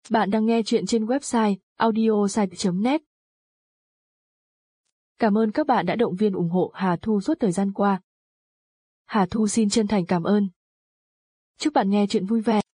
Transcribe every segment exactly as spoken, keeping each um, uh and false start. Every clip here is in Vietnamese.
Bạn đang nghe chuyện trên website audiosite chấm net. Cảm ơn các bạn đã động viên ủng hộ Hà Thu suốt thời gian qua. Hà Thu xin chân thành cảm ơn. Chúc bạn nghe chuyện vui vẻ.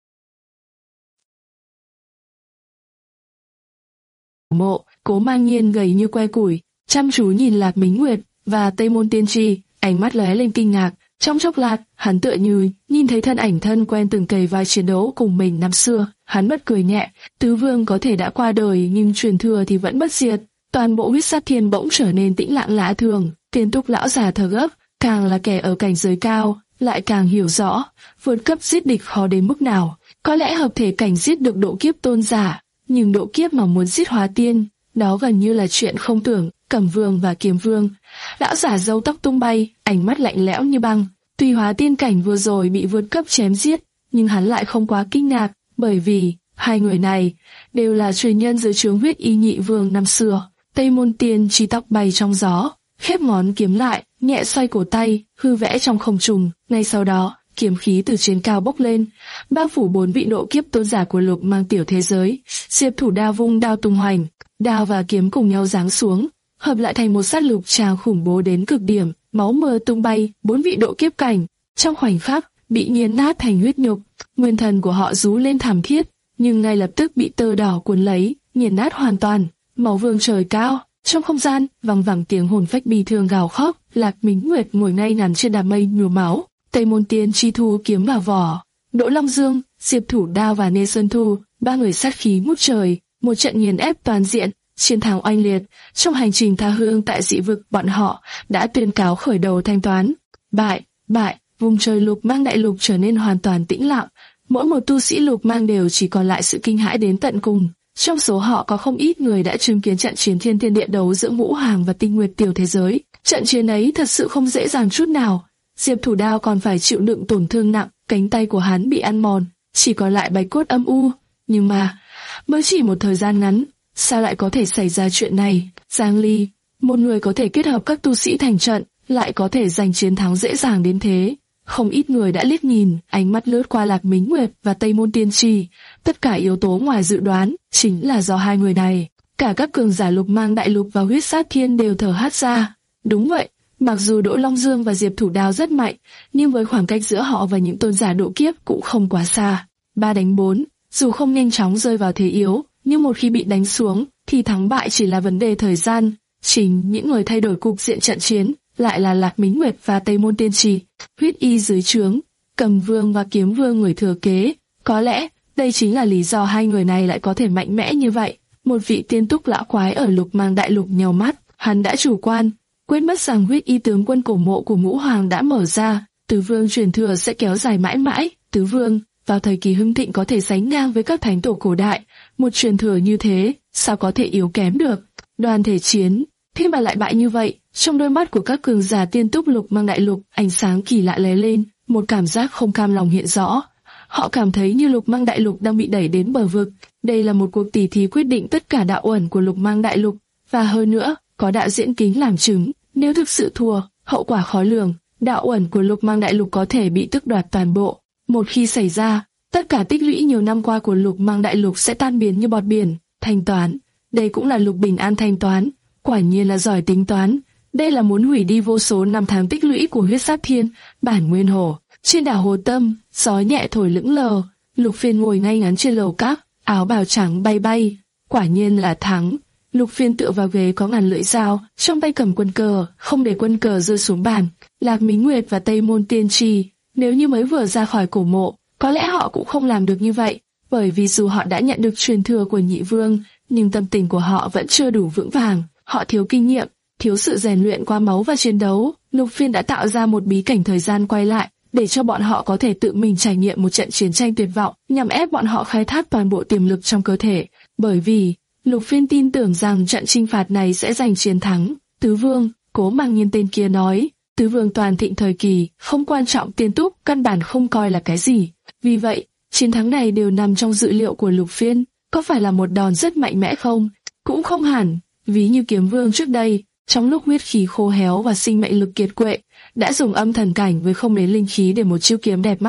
Mộ, Cố Mang Nhiên gầy như que củi, chăm chú nhìn Lạc Mính Nguyệt và Tây Môn Tiên Tri, ánh mắt lóe lên kinh ngạc. Trong chốc lát, hắn tựa như nhìn thấy thân ảnh thân quen từng kề vai chiến đấu cùng mình năm xưa. Hắn bật cười nhẹ, tứ vương có thể đã qua đời nhưng truyền thừa thì vẫn bất diệt. Toàn bộ huyết sát thiên bỗng trở nên tĩnh lặng lạ thường. Tiên Túc lão già thở gấp, càng là kẻ ở cảnh giới cao, lại càng hiểu rõ vượt cấp giết địch khó đến mức nào. Có lẽ hợp thể cảnh giết được độ kiếp tôn giả, nhưng độ kiếp mà muốn giết hóa tiên, đó gần như là chuyện không tưởng. Cẩm Vương và Kiếm Vương, lão giả râu tóc tung bay, ánh mắt lạnh lẽo như băng. Tuy hóa tiên cảnh vừa rồi bị vượt cấp chém giết, nhưng hắn lại không quá kinh ngạc, bởi vì hai người này đều là truyền nhân dưới trướng huyết y nhị vương năm xưa. Tây Môn Tiên Tri tóc bay trong gió, khép ngón kiếm lại, nhẹ xoay cổ tay, hư vẽ trong không trung. Ngay sau đó, kiếm khí từ trên cao bốc lên, bao phủ bốn vị độ kiếp tôn giả của Lục Mang tiểu thế giới. Diệp Thủ Đao vung đao tung hoành, đao và kiếm cùng nhau giáng xuống, hợp lại thành một sát lục tràng khủng bố đến cực điểm. Máu mưa tung bay, bốn vị độ kiếp cảnh trong khoảnh khắc bị nghiền nát thành huyết nhục. Nguyên thần của họ rú lên thảm thiết, nhưng ngay lập tức bị tơ đỏ cuốn lấy, nghiền nát hoàn toàn. Máu vương trời cao, trong không gian vang vẳng tiếng hồn phách bi thương gào khóc. Lạc Mính Nguyệt ngồi ngay ngắn trên đám mây nhuốm máu. Tây Môn Tiên Tri thu kiếm vào vỏ, Đỗ Long Dương, Diệp Thủ Đao và Nê Sơn Thu, ba người sát khí ngút trời, một trận nghiền ép toàn diện, chiến thắng oanh liệt. Trong hành trình tha hương tại dị vực, bọn họ đã tuyên cáo khởi đầu thanh toán. Bại, bại, vùng trời Lục Mang đại lục trở nên hoàn toàn tĩnh lặng. Mỗi một tu sĩ Lục Mang đều chỉ còn lại sự kinh hãi đến tận cùng. Trong số họ có không ít người đã chứng kiến trận chiến thiên thiên địa đấu giữa Ngũ Hàng và Tinh Nguyệt tiểu thế giới. Trận chiến ấy thật sự không dễ dàng chút nào. Diệp Thủ Đao còn phải chịu đựng tổn thương nặng, cánh tay của hắn bị ăn mòn, chỉ còn lại bạch cốt âm u. Nhưng mà, mới chỉ một thời gian ngắn, sao lại có thể xảy ra chuyện này? Giang Ly, một người có thể kết hợp các tu sĩ thành trận, lại có thể giành chiến thắng dễ dàng đến thế. Không ít người đã liếc nhìn, ánh mắt lướt qua Lạc Mính Nguyệt và Tây Môn Tiên Tri. Tất cả yếu tố ngoài dự đoán chính là do hai người này. Cả các cường giả Lục Mang đại lục và huyết sát thiên đều thở hắt ra. Đúng vậy, mặc dù Đỗ Long Dương và Diệp Thủ Đao rất mạnh, nhưng với khoảng cách giữa họ và những tôn giả độ kiếp cũng không quá xa. Ba đánh bốn, dù không nhanh chóng rơi vào thế yếu, nhưng một khi bị đánh xuống, thì thắng bại chỉ là vấn đề thời gian. Chính những người thay đổi cục diện trận chiến lại là Lạc Mính Nguyệt và Tây Môn Tiên Tri. Huyết y dưới trướng, Cầm Vương và Kiếm Vương người thừa kế. Có lẽ đây chính là lý do hai người này lại có thể mạnh mẽ như vậy. Một vị tiên túc lão quái ở Lục Mang đại lục nhèo mắt, hắn đã chủ quan, quên mất rằng huyết y tướng quân cổ mộ của Ngũ Hoàng đã mở ra. Tứ Vương truyền thừa sẽ kéo dài mãi mãi. Tứ Vương vào thời kỳ hưng thịnh có thể sánh ngang với các thánh tổ cổ đại. Một truyền thừa như thế, sao có thể yếu kém được? Đoàn thể chiến, thế mà lại bại như vậy. Trong đôi mắt của các cường giả tiên túc Lục Mang đại lục, ánh sáng kỳ lạ lóe lên, một cảm giác không cam lòng hiện rõ. Họ cảm thấy như Lục Mang đại lục đang bị đẩy đến bờ vực. Đây là một cuộc tỉ thí quyết định tất cả đạo uẩn của Lục Mang đại lục, và hơn nữa, có đạo diễn kính làm chứng. Nếu thực sự thua, hậu quả khó lường. Đạo uẩn của Lục Mang đại lục có thể bị tước đoạt toàn bộ. Một khi xảy ra, tất cả tích lũy nhiều năm qua của Lục Mang đại lục sẽ tan biến như bọt biển. Thanh toán, đây cũng là Lục Bình An thanh toán. Quả nhiên là giỏi tính toán. Đây là muốn hủy đi vô số năm tháng tích lũy của huyết sát thiên, bản nguyên hồ. Trên đảo Hồ Tâm, gió nhẹ thổi lững lờ. Lục Phiên ngồi ngay ngắn trên lầu cát, áo bào trắng bay bay. Quả nhiên là thắng. Lục Phiên tựa vào ghế có ngàn lưỡi dao, trong tay cầm quân cờ, không để quân cờ rơi xuống bàn. Lạc Mính Nguyệt và Tây Môn Tiên Tri, nếu như mới vừa ra khỏi cổ mộ, có lẽ họ cũng không làm được như vậy, bởi vì dù họ đã nhận được truyền thừa của nhị vương, nhưng tâm tình của họ vẫn chưa đủ vững vàng. Họ thiếu kinh nghiệm, thiếu sự rèn luyện qua máu và chiến đấu. Lục Phiên đã tạo ra một bí cảnh thời gian quay lại, để cho bọn họ có thể tự mình trải nghiệm một trận chiến tranh tuyệt vọng, nhằm ép bọn họ khai thác toàn bộ tiềm lực trong cơ thể. Bởi vì Lục Phiên tin tưởng rằng trận chinh phạt này sẽ giành chiến thắng. Tứ Vương, Cố Mang Nhiên tên kia nói, Tứ Vương toàn thịnh thời kỳ, không quan trọng tiên túc, căn bản không coi là cái gì. Vì vậy, chiến thắng này đều nằm trong dự liệu của Lục Phiên. Có phải là một đòn rất mạnh mẽ không? Cũng không hẳn. Ví như Kiếm Vương trước đây, trong lúc huyết khí khô héo và sinh mệnh lực kiệt quệ, đã dùng âm thần cảnh với không đến linh khí để một chiêu kiếm đẹp mắt,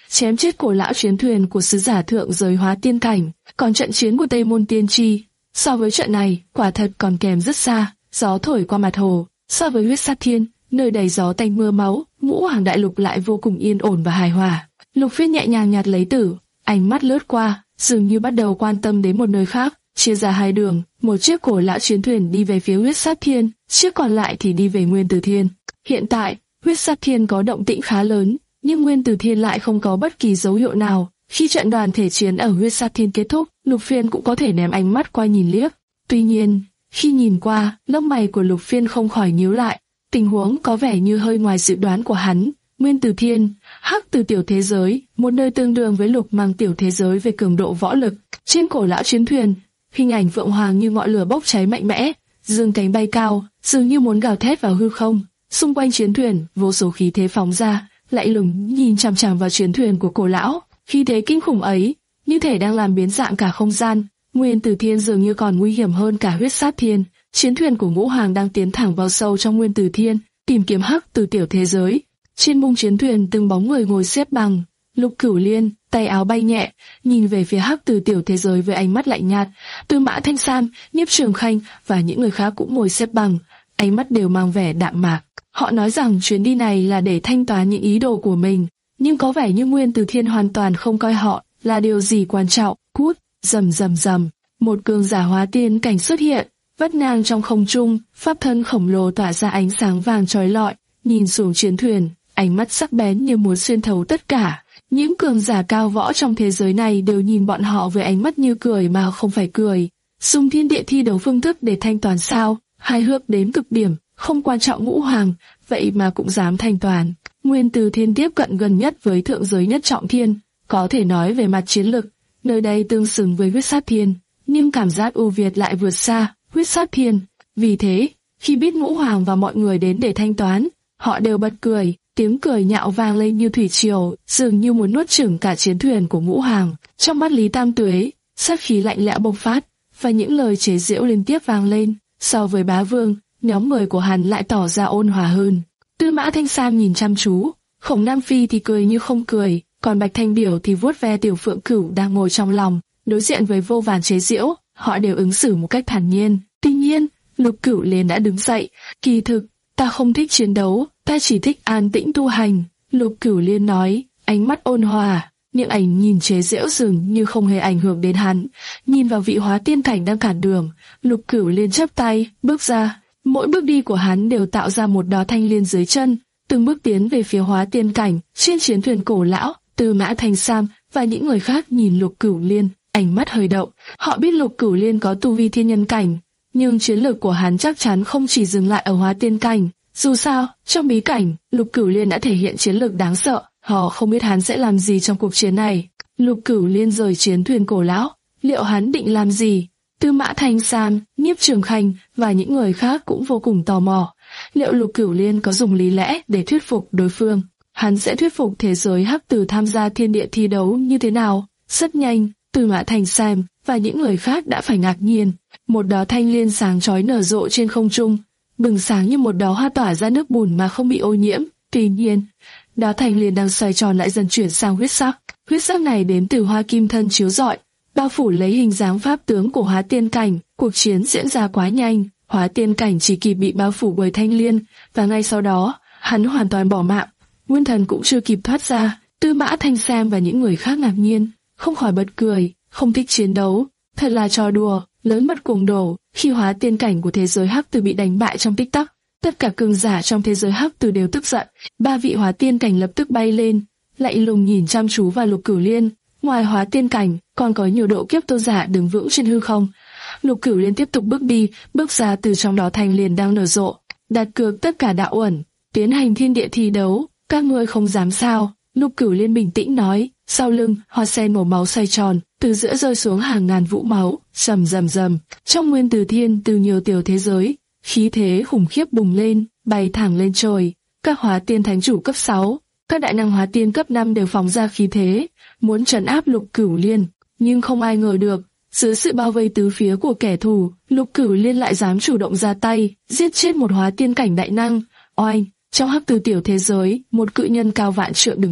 chém chết cổ lão chiến thuyền của sứ giả thượng giới hóa tiên cảnh. Còn trận chiến của Tây Môn Tiên Tri, so với trận này, quả thật còn kém rất xa. Gió thổi qua mặt hồ, so với huyết sát thiên, nơi đầy gió tanh mưa máu, Ngũ Hoàng đại lục lại vô cùng yên ổn và hài hòa. Lục Phiên nhẹ nhàng nhặt lấy tử, ánh mắt lướt qua, dường như bắt đầu quan tâm đến một nơi khác, chia ra hai đường, một chiếc cổ lão chiến thuyền đi về phía huyết sát thiên, chiếc còn lại thì đi về Nguyên Tử Thiên. Hiện tại, huyết sát thiên có động tĩnh khá lớn, nhưng Nguyên Tử Thiên lại không có bất kỳ dấu hiệu nào. Khi trận đoàn thể chiến ở huyết sát thiên kết thúc, Lục Phiên cũng có thể ném ánh mắt qua nhìn liếc. Tuy nhiên, khi nhìn qua, lông mày của Lục Phiên không khỏi nhíu lại. Tình huống có vẻ như hơi ngoài dự đoán của hắn. Nguyên Tử Thiên, hắc từ tiểu thế giới, một nơi tương đương với lục mang tiểu thế giới về cường độ võ lực. Trên cổ lão chiến thuyền, hình ảnh Phượng Hoàng như ngọn lửa bốc cháy mạnh mẽ, dương cánh bay cao, dường như muốn gào thét vào hư không. Xung quanh chiến thuyền, vô số khí thế phóng ra, lạnh lùng nhìn chằm chằm vào chiến thuyền của cổ lão. Khí thế kinh khủng ấy, như thể đang làm biến dạng cả không gian. Nguyên Tử Thiên dường như còn nguy hiểm hơn cả huyết sát thiên. Chiến thuyền của Ngũ Hoàng đang tiến thẳng vào sâu trong Nguyên Tử Thiên, tìm kiếm hắc từ tiểu thế giới. Trên mung chiến thuyền từng bóng người ngồi xếp bằng. Lục Cửu Liên, tay áo bay nhẹ, nhìn về phía hắc từ tiểu thế giới với ánh mắt lạnh nhạt. Tư Mã Thanh Sam, Nhiếp Trường Khanh và những người khác cũng ngồi xếp bằng, ánh mắt đều mang vẻ đạm mạc. Họ nói rằng chuyến đi này là để thanh toán những ý đồ của mình, nhưng có vẻ như Nguyên Tử Thiên hoàn toàn không coi họ là điều gì quan trọng. Cút, rầm rầm rầm, một cường giả hóa tiên cảnh xuất hiện, vắt ngang trong không trung, pháp thân khổng lồ tỏa ra ánh sáng vàng chói lọi, nhìn xuống chiến thuyền, ánh mắt sắc bén như muốn xuyên thấu tất cả. Những cường giả cao võ trong thế giới này đều nhìn bọn họ với ánh mắt như cười mà không phải cười. Dùng thiên địa thi đấu phương thức để thanh toán sao? Hài hước đến cực điểm, không quan trọng Ngũ Hoàng, vậy mà cũng dám thanh toán. Nguyên Tử Thiên tiếp cận gần nhất với thượng giới nhất trọng thiên, có thể nói về mặt chiến lực, nơi đây tương xứng với huyết sát thiên, nhưng cảm giác ưu việt lại vượt xa huyết sát thiên. Vì thế, khi biết Ngũ Hoàng và mọi người đến để thanh toán, họ đều bật cười, tiếng cười nhạo vang lên như thủy triều, dường như muốn nuốt chửng cả chiến thuyền của Ngũ Hoàng. Trong mắt Lý Tam Tuế, sát khí lạnh lẽo bộc phát, và những lời chế giễu liên tiếp vang lên. So với Bá Vương, nhóm người của hắn lại tỏ ra ôn hòa hơn. Tư Mã Thanh Sam nhìn chăm chú, Khổng Nam Phi thì cười như không cười, còn Bạch Thanh Biểu thì vuốt ve Tiểu Phượng Cửu đang ngồi trong lòng. Đối diện với vô vàn chế giễu, họ đều ứng xử một cách thản nhiên. Tuy nhiên, Lục Cửu Liên đã đứng dậy. Kỳ thực, ta không thích chiến đấu, ta chỉ thích an tĩnh tu hành. Lục Cửu Liên nói, ánh mắt ôn hòa, những ảnh nhìn chế giễu dường như không hề ảnh hưởng đến hắn. Nhìn vào vị hóa tiên cảnh đang cản đường, Lục Cửu Liên chắp tay, bước ra. Mỗi bước đi của hắn đều tạo ra một đóa thanh liên dưới chân, từng bước tiến về phía hóa tiên cảnh. Trên chiến thuyền cổ lão, Tư Mã Thanh Sam và những người khác nhìn Lục Cửu Liên, ánh mắt hơi động. Họ biết Lục Cửu Liên có tu vi thiên nhân cảnh, nhưng chiến lược của hắn chắc chắn không chỉ dừng lại ở hóa tiên cảnh. Dù sao, trong bí cảnh, Lục Cửu Liên đã thể hiện chiến lược đáng sợ. Họ không biết hắn sẽ làm gì trong cuộc chiến này. Lục Cửu Liên rời chiến thuyền cổ lão, liệu hắn định làm gì? Tư Mã Thanh Sam, Nhiếp Trường Khanh và những người khác cũng vô cùng tò mò. Liệu Lục Cửu Liên có dùng lý lẽ để thuyết phục đối phương? Hắn sẽ thuyết phục thế giới hắc tử tham gia thiên địa thi đấu như thế nào? Rất nhanh, Tư Mã Thanh Sam và những người khác đã phải ngạc nhiên. Một đóa thanh liên sáng chói nở rộ trên không trung, bừng sáng như một đóa hoa tỏa ra nước bùn mà không bị ô nhiễm. Tuy nhiên, đóa thanh liên đang xoay tròn lại dần chuyển sang huyết sắc. Huyết sắc này đến từ hoa kim thân chiếu rọi, bao phủ lấy hình dáng pháp tướng của hóa tiên cảnh. Cuộc chiến diễn ra quá nhanh, hóa tiên cảnh chỉ kịp bị bao phủ bởi thanh liên, và ngay sau đó, hắn hoàn toàn bỏ mạng. Nguyên Thần cũng chưa kịp thoát ra. Tư Mã Thanh Sam và những người khác ngạc nhiên, không khỏi bật cười. Không thích chiến đấu, thật là trò đùa, lớn mất cuồng đổ. Khi hóa tiên cảnh của thế giới hắc tử bị đánh bại trong tích tắc, tất cả cường giả trong thế giới hắc tử đều tức giận. Ba vị hóa tiên cảnh lập tức bay lên, lạnh lùng nhìn chăm chú vào Lục Cửu Liên. Ngoài hóa tiên cảnh, còn có nhiều độ kiếp tôn giả đứng vững trên hư không. Lục Cửu Liên tiếp tục bước đi, bước ra từ trong đó thanh liên đang nở rộ, đặt cược tất cả đạo uẩn, tiến hành thiên địa thi đấu. Các ngươi không dám sao? Lục Cửu Liên bình tĩnh nói. Sau lưng, hoa sen màu máu xoay tròn, từ giữa rơi xuống hàng ngàn vũ máu, rầm rầm rầm. Trong Nguyên Tử Thiên, từ nhiều tiểu thế giới, khí thế khủng khiếp bùng lên, bay thẳng lên trời. Các hóa tiên thánh chủ cấp sáu, các đại năng hóa tiên cấp năm đều phóng ra khí thế, muốn trấn áp Lục Cửu Liên, nhưng không ai ngờ được, dưới sự bao vây tứ phía của kẻ thù, Lục Cửu Liên lại dám chủ động ra tay, giết chết một hóa tiên cảnh đại năng. Oanh! Trong hắc tử tiểu thế giới, một cự nhân cao vạn trượng đứng lặng,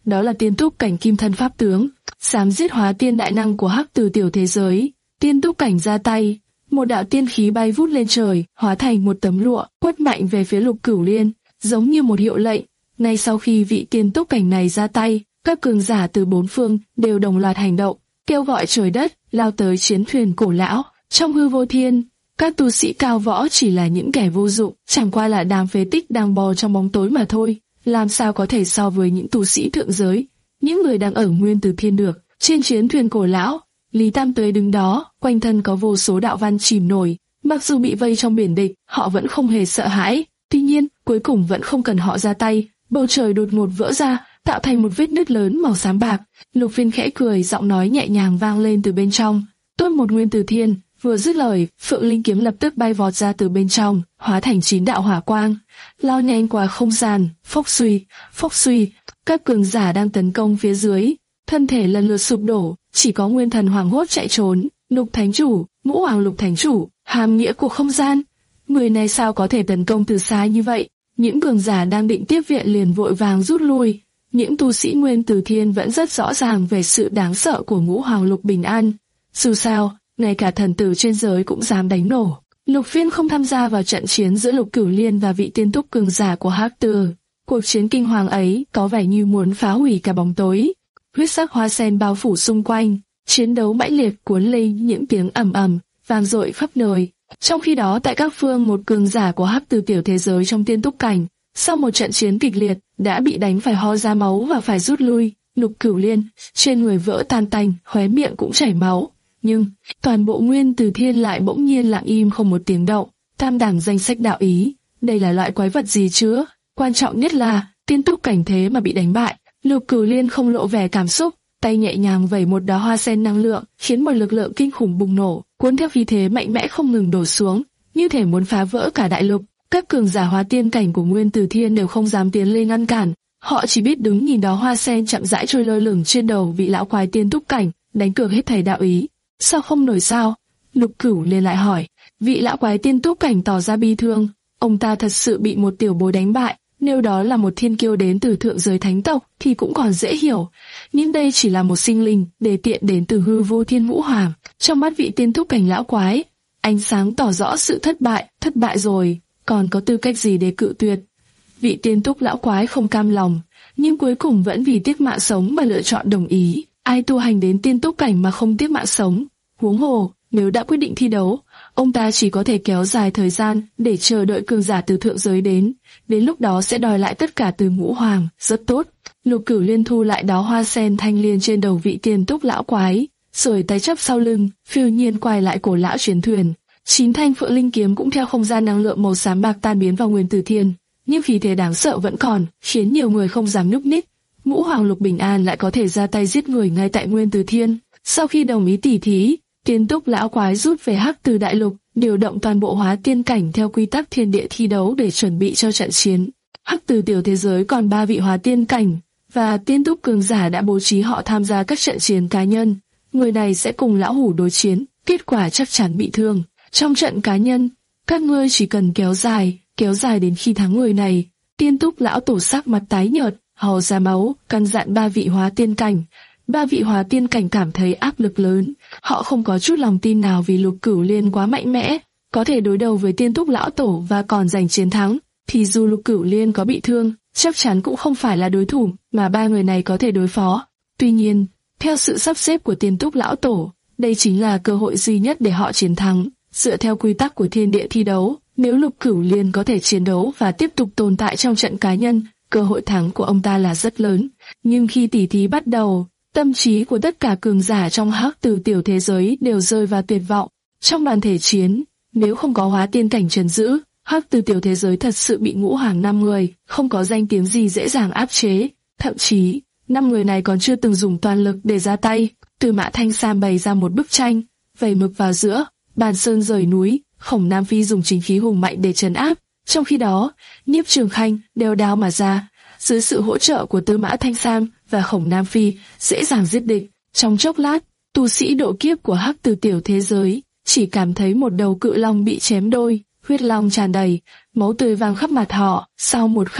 đó là tiên túc cảnh kim thân pháp tướng, dám giết hóa tiên đại năng của hắc từ tiểu thế giới. Tiên túc cảnh ra tay, một đạo tiên khí bay vút lên trời, hóa thành một tấm lụa, quất mạnh về phía Lục Cửu Liên, giống như một hiệu lệnh. Ngay sau khi vị tiên túc cảnh này ra tay, các cường giả từ bốn phương đều đồng loạt hành động, kêu gọi trời đất, lao tới chiến thuyền cổ lão. Trong hư vô thiên, các tu sĩ cao võ chỉ là những kẻ vô dụng, chẳng qua là đám phế tích đang bò trong bóng tối mà thôi, làm sao có thể so với những tu sĩ thượng giới, những người đang ở nguyên từ thiên được. Trên chiến thuyền cổ lão, Lý Tam Tuế đứng đó, quanh thân có vô số đạo văn chìm nổi, mặc dù bị vây trong biển địch, họ vẫn không hề sợ hãi. Tuy nhiên, cuối cùng vẫn không cần họ ra tay, bầu trời đột ngột vỡ ra, tạo thành một vết nứt lớn màu xám bạc. Lục Phiên khẽ cười, giọng nói nhẹ nhàng vang lên từ bên trong. Tốt một nguyên từ thiên. Vừa dứt lời, Phượng Linh kiếm lập tức bay vọt ra từ bên trong, hóa thành chín đạo hỏa quang, lao nhanh qua không gian. Phốc suy, phốc suy, các cường giả đang tấn công phía dưới, thân thể lần lượt sụp đổ, chỉ có Nguyên Thần hoảng hốt chạy trốn. Lục Thánh Chủ, Ngũ Hoàng Lục Thánh Chủ, hàm nghĩa của không gian, người này sao có thể tấn công từ xa như vậy? Những cường giả đang định tiếp viện liền vội vàng rút lui. Những tu sĩ Nguyên Từ Thiên vẫn rất rõ ràng về sự đáng sợ của Ngũ Hoàng Lục Bình An. Dù sao, ngay cả thần tử trên giới cũng dám đánh nổ. Lục Phiên không tham gia vào trận chiến giữa Lục Cửu Liên và vị tiên túc cường giả của Hắc Từ. Cuộc chiến kinh hoàng ấy có vẻ như muốn phá hủy cả bóng tối. Huyết sắc hoa sen bao phủ xung quanh, chiến đấu mãnh liệt cuốn lên những tiếng ầm ầm vang dội khắp nơi. Trong khi đó, tại các phương, một cường giả của Hắc Từ tiểu thế giới trong tiên túc cảnh, sau một trận chiến kịch liệt, đã bị đánh phải ho ra máu và phải rút lui. Lục Cửu Liên trên người vỡ tan tành, khóe miệng cũng chảy máu. Nhưng toàn bộ Nguyên Từ Thiên lại bỗng nhiên lặng im không một tiếng động. Tam đẳng danh sách đạo ý, đây là loại quái vật gì chứ? Quan trọng nhất là tiên túc cảnh thế mà bị đánh bại. Lục Cửu Liên không lộ vẻ cảm xúc, tay nhẹ nhàng vẩy một đóa hoa sen năng lượng, khiến một lực lượng kinh khủng bùng nổ, cuốn theo khí thế mạnh mẽ không ngừng đổ xuống, như thể muốn phá vỡ cả đại lục. Các cường giả hóa tiên cảnh của Nguyên Từ Thiên đều không dám tiến lên ngăn cản, họ chỉ biết đứng nhìn đóa hoa sen chậm rãi trôi lơ lửng trên đầu vị lão quái tiên túc cảnh, đánh cược hết thảy đạo ý. Sao không nổi sao? Lục Cửu Liên lại hỏi. Vị lão quái tiên túc cảnh tỏ ra bi thương, ông ta thật sự bị một tiểu bối đánh bại. Nếu đó là một thiên kiêu đến từ thượng giới thánh tộc thì cũng còn dễ hiểu, nhưng đây chỉ là một sinh linh đề tiện đến từ hư vô thiên ngũ hoàng. Trong mắt vị tiên túc cảnh lão quái, ánh sáng tỏ rõ sự thất bại. Thất bại rồi, còn có tư cách gì để cự tuyệt? Vị tiên túc lão quái không cam lòng, nhưng cuối cùng vẫn vì tiếc mạng sống mà lựa chọn đồng ý. Ai tu hành đến tiên túc cảnh mà không tiếc mạng sống? Huống hồ, nếu đã quyết định thi đấu, ông ta chỉ có thể kéo dài thời gian để chờ đợi cường giả từ thượng giới đến. Đến lúc đó sẽ đòi lại tất cả từ ngũ hoàng. Rất tốt. Lục Cửu Liên thu lại đó hoa sen thanh liên trên đầu vị tiên túc lão quái, rồi tay chắp sau lưng, phiêu nhiên quay lại cổ lão chiến thuyền. Chín thanh Phượng Linh kiếm cũng theo không gian năng lượng màu xám bạc tan biến vào Nguyên Từ Thiên, nhưng khí thế đáng sợ vẫn còn, khiến nhiều người không dám nhúc nhích. Ngũ Hoàng Lục Bình An lại có thể ra tay giết người ngay tại Nguyên Từ Thiên. Sau khi đồng ý tỉ thí, tiên túc lão quái rút về Hắc Từ đại lục, điều động toàn bộ hóa tiên cảnh theo quy tắc thiên địa thi đấu để chuẩn bị cho trận chiến. Hắc Từ tiểu thế giới còn ba vị hóa tiên cảnh và tiên túc cường giả đã bố trí họ tham gia các trận chiến cá nhân. Người này sẽ cùng lão hủ đối chiến, kết quả chắc chắn bị thương. Trong trận cá nhân, các ngươi chỉ cần kéo dài, kéo dài đến khi thắng người này. Tiên túc lão tổ sắc mặt tái nhợt, hò ra máu, căn dặn ba vị hóa tiên cảnh. Ba vị hóa tiên cảnh cảm thấy áp lực lớn, họ không có chút lòng tin nào vì Lục Cửu Liên quá mạnh mẽ, có thể đối đầu với tiên túc lão tổ và còn giành chiến thắng, thì dù Lục Cửu Liên có bị thương, chắc chắn cũng không phải là đối thủ mà ba người này có thể đối phó. Tuy nhiên, theo sự sắp xếp của tiên túc lão tổ, đây chính là cơ hội duy nhất để họ chiến thắng. Dựa theo quy tắc của thiên địa thi đấu, nếu Lục Cửu Liên có thể chiến đấu và tiếp tục tồn tại trong trận cá nhân, cơ hội thắng của ông ta là rất lớn. Nhưng khi tỉ thí bắt đầu, tâm trí của tất cả cường giả trong Hắc Từ tiểu thế giới đều rơi vào tuyệt vọng. Trong đoàn thể chiến, nếu không có hóa tiên cảnh trấn giữ, Hắc Từ tiểu thế giới thật sự bị ngũ hoàng năm người, không có danh tiếng gì dễ dàng áp chế. Thậm chí, năm người này còn chưa từng dùng toàn lực để ra tay. Tư Mã Thanh Sam bày ra một bức tranh, vẩy mực vào giữa, bàn sơn rời núi. Khổng Nam Phi dùng chính khí hùng mạnh để trấn áp. Trong khi đó, Niếp Trường Khanh đeo đao mà ra, dưới sự hỗ trợ của Tư Mã Thanh Sam và Khổng Nam Phi, dễ dàng giết địch. Trong chốc lát, tu sĩ độ kiếp của Hắc Từ tiểu thế giới chỉ cảm thấy một đầu cự long bị chém đôi, huyết long tràn đầy, máu tươi văng khắp mặt họ. Sau một khắc,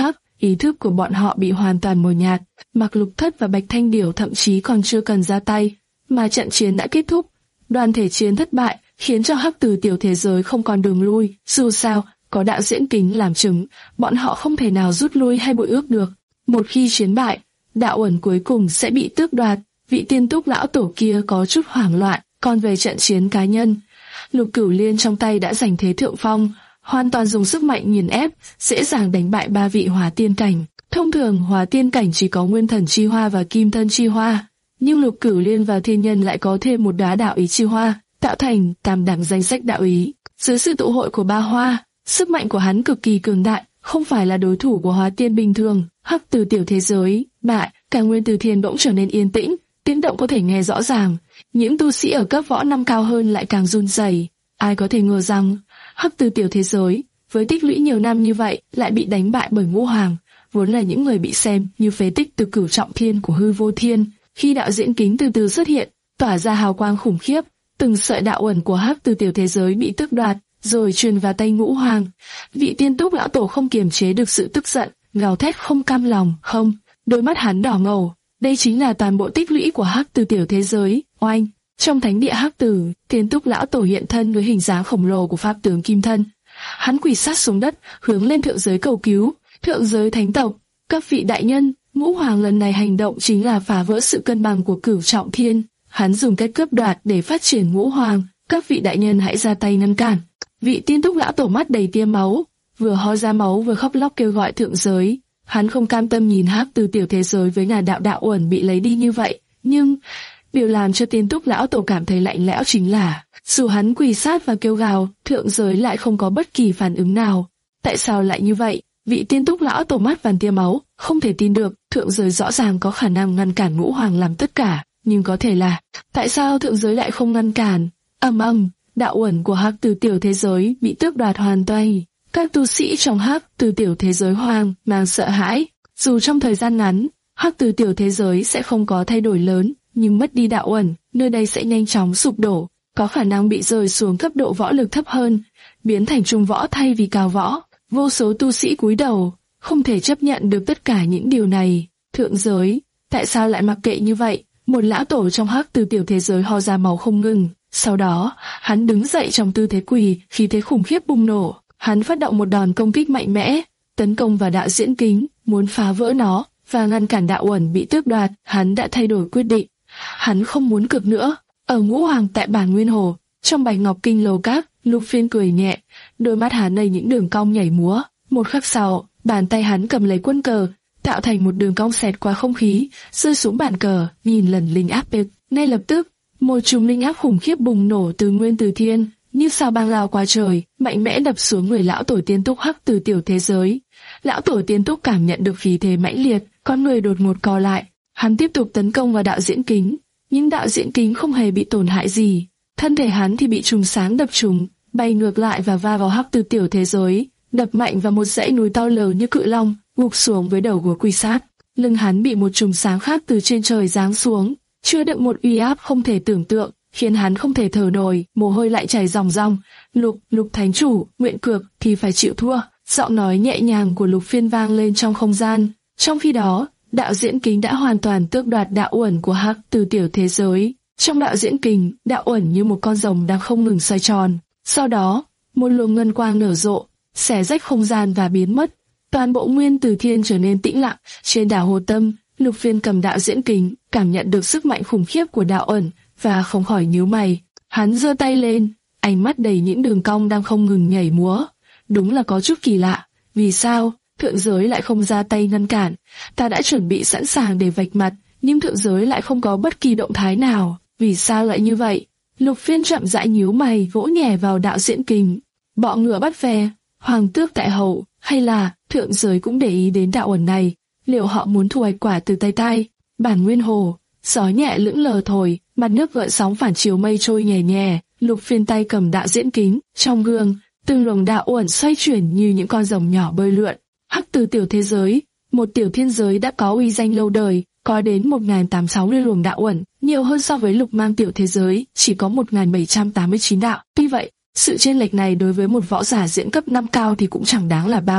ý thức của bọn họ bị hoàn toàn mờ nhạt. Mạc Lục Thất và Bạch Thanh Điểu thậm chí còn chưa cần ra tay, mà trận chiến đã kết thúc. Đoàn thể chiến thất bại, khiến cho Hắc Từ tiểu thế giới không còn đường lui. Dù sao, có đạo diễn kính làm chứng, bọn họ không thể nào rút lui hay bội ước được. Một khi chiến bại, đạo ẩn cuối cùng sẽ bị tước đoạt. Vị Tiên Túc lão tổ kia có chút hoảng loạn. Còn về trận chiến cá nhân, Lục Cửu Liên trong tay đã giành thế thượng phong, hoàn toàn dùng sức mạnh nghiền ép, dễ dàng đánh bại ba vị Hóa Tiên cảnh. Thông thường Hóa Tiên cảnh chỉ có Nguyên Thần chi hoa và Kim Thân chi hoa, nhưng Lục Cửu Liên và Thiên Nhân lại có thêm một đóa đạo ý chi hoa, tạo thành tam đẳng danh sách đạo ý. Dưới sự tụ hội của ba hoa, sức mạnh của hắn cực kỳ cường đại, không phải là đối thủ của Hóa Tiên bình thường. Hắc Từ tiểu thế giới bại, cả Nguyên Từ Thiên bỗng trở nên yên tĩnh, tiếng động có thể nghe rõ ràng. Những tu sĩ ở cấp võ năm cao hơn lại càng run rẩy. Ai có thể ngờ rằng Hắc Từ tiểu thế giới với tích lũy nhiều năm như vậy lại bị đánh bại bởi Ngũ Hoàng, vốn là những người bị xem như phế tích từ Cửu Trọng Thiên của Hư Vô Thiên. Khi đạo diễn kính từ từ xuất hiện, tỏa ra hào quang khủng khiếp, từng sợi đạo ẩn của Hắc Từ tiểu thế giới bị tước đoạt, rồi truyền vào tay Ngũ Hoàng. Vị Tiên Túc lão tổ không kiềm chế được sự tức giận, gào thét không cam lòng. Không, đôi mắt hắn đỏ ngầu. Đây chính là toàn bộ tích lũy của Hắc Từ tiểu thế giới. Oanh! Trong thánh địa Hắc Từ, Tiên Túc lão tổ hiện thân với hình dáng khổng lồ của pháp tướng Kim Thân. Hắn quỳ sát xuống đất, hướng lên thượng giới cầu cứu. Thượng giới thánh tộc, các vị đại nhân, Ngũ Hoàng lần này hành động chính là phá vỡ sự cân bằng của Cửu Trọng Thiên. Hắn dùng cách cướp đoạt để phát triển Ngũ Hoàng, các vị đại nhân hãy ra tay ngăn cản. Vị Tiên Túc lão tổ mắt đầy tia máu, vừa ho ra máu vừa khóc lóc kêu gọi thượng giới. Hắn không cam tâm nhìn Hắc Từ tiểu thế giới với ngàn đạo đạo uẩn bị lấy đi như vậy, nhưng điều làm cho Tiên Túc lão tổ cảm thấy lạnh lẽo chính là, dù hắn quỳ sát và kêu gào, thượng giới lại không có bất kỳ phản ứng nào. Tại sao lại như vậy? Vị Tiên Túc lão tổ mắt vằn tia máu, không thể tin được, thượng giới rõ ràng có khả năng ngăn cản Ngũ Hoàng làm tất cả, nhưng có thể là, tại sao thượng giới lại không ngăn cản? Ầm ầm, đạo uẩn của Hắc Từ tiểu thế giới bị tước đoạt hoàn toàn. Các tu sĩ trong Hắc Từ tiểu thế giới hoang mang sợ hãi. Dù trong thời gian ngắn, Hắc Từ tiểu thế giới sẽ không có thay đổi lớn, nhưng mất đi đạo uẩn, nơi đây sẽ nhanh chóng sụp đổ, có khả năng bị rơi xuống cấp độ võ lực thấp hơn, biến thành trung võ thay vì cao võ. Vô số tu sĩ cúi đầu, không thể chấp nhận được tất cả những điều này. Thượng giới, tại sao lại mặc kệ như vậy? Một lão tổ trong Hắc Từ tiểu thế giới ho ra máu không ngừng. Sau đó, hắn đứng dậy trong tư thế quỳ, khí thế khủng khiếp bùng nổ. Hắn phát động một đòn công kích mạnh mẽ, tấn công vào đạo diễn kính, muốn phá vỡ nó và ngăn cản đạo uẩn bị tước đoạt. Hắn đã thay đổi quyết định. Hắn không muốn cược nữa. Ở Ngũ Hoàng tại bản Nguyên Hồ, trong Bạch Ngọc Kinh Lầu Các, Lục Phiên cười nhẹ, đôi mắt hắn đầy những đường cong nhảy múa. Một khắc sau, bàn tay hắn cầm lấy quân cờ, tạo thành một đường cong xẹt qua không khí, rơi xuống bàn cờ. Nhìn lần linh áp bệt, ngay lập tức, một chùm linh áp khủng khiếp bùng nổ từ Nguyên Từ Thiên, như sao băng lao qua trời, mạnh mẽ đập xuống người lão tổ Tiên Túc Hắc Từ tiểu thế giới. Lão tổ Tiên Túc cảm nhận được khí thế mãnh liệt, con người đột ngột co lại. Hắn tiếp tục tấn công vào đạo diễn kính, nhưng đạo diễn kính không hề bị tổn hại gì. Thân thể hắn thì bị chùm sáng đập trúng, bay ngược lại và va vào Hắc Từ tiểu thế giới, đập mạnh vào một dãy núi to lớn như cự long, gục xuống với đầu của Quy Sát. Lưng hắn bị một chùm sáng khác từ trên trời giáng xuống, chứa đựng một uy áp không thể tưởng tượng, khiến hắn không thể thở nổi, mồ hôi lại chảy ròng ròng. Lục, Lục Thánh Chủ, nguyện cược thì phải chịu thua. Giọng nói nhẹ nhàng của Lục Phiên vang lên trong không gian. Trong khi đó, đạo diễn kính đã hoàn toàn tước đoạt đạo uẩn của Hắc Từ tiểu thế giới. Trong đạo diễn kính, đạo uẩn như một con rồng đang không ngừng xoay tròn. Sau đó, một luồng ngân quang nở rộ, xé rách không gian và biến mất. Toàn bộ Nguyên Từ Thiên trở nên tĩnh lặng. Trên đảo Hồ Tâm, Lục Phiên cầm đạo diễn kính, cảm nhận được sức mạnh khủng khiếp của đạo uẩn và không khỏi nhíu mày. Hắn giơ tay lên, ánh mắt đầy những đường cong đang không ngừng nhảy múa. Đúng là có chút kỳ lạ. Vì sao thượng giới lại không ra tay ngăn cản? Ta đã chuẩn bị sẵn sàng để vạch mặt, nhưng thượng giới lại không có bất kỳ động thái nào. Vì sao lại như vậy? Lục Phiên chậm rãi nhíu mày, vỗ nhẹ vào đạo diễn kính. Bọ ngựa bắt ve, hoàng tước tại hậu, hay là thượng giới cũng để ý đến đạo uẩn này? Liệu họ muốn thu hoạch quả từ tay tai? Bản Nguyên Hồ, gió nhẹ lững lờ thổi, mặt nước gợn sóng phản chiếu mây trôi nhẹ nhẹ. Lục Phiên tay cầm đạo diễn kính, trong gương, từng luồng đạo uẩn xoay chuyển như những con rồng nhỏ bơi lượn. Hắc Từ tiểu thế giới, một tiểu thiên giới đã có uy danh lâu đời, có đến một nghìn tám trăm sáu mươi luồng đạo uẩn, nhiều hơn so với Lục Mang tiểu thế giới, chỉ có một nghìn bảy trăm tám mươi chín đạo. Tuy vậy, sự chênh lệch này đối với một võ giả diễn cấp năm cao thì cũng chẳng đáng là bao.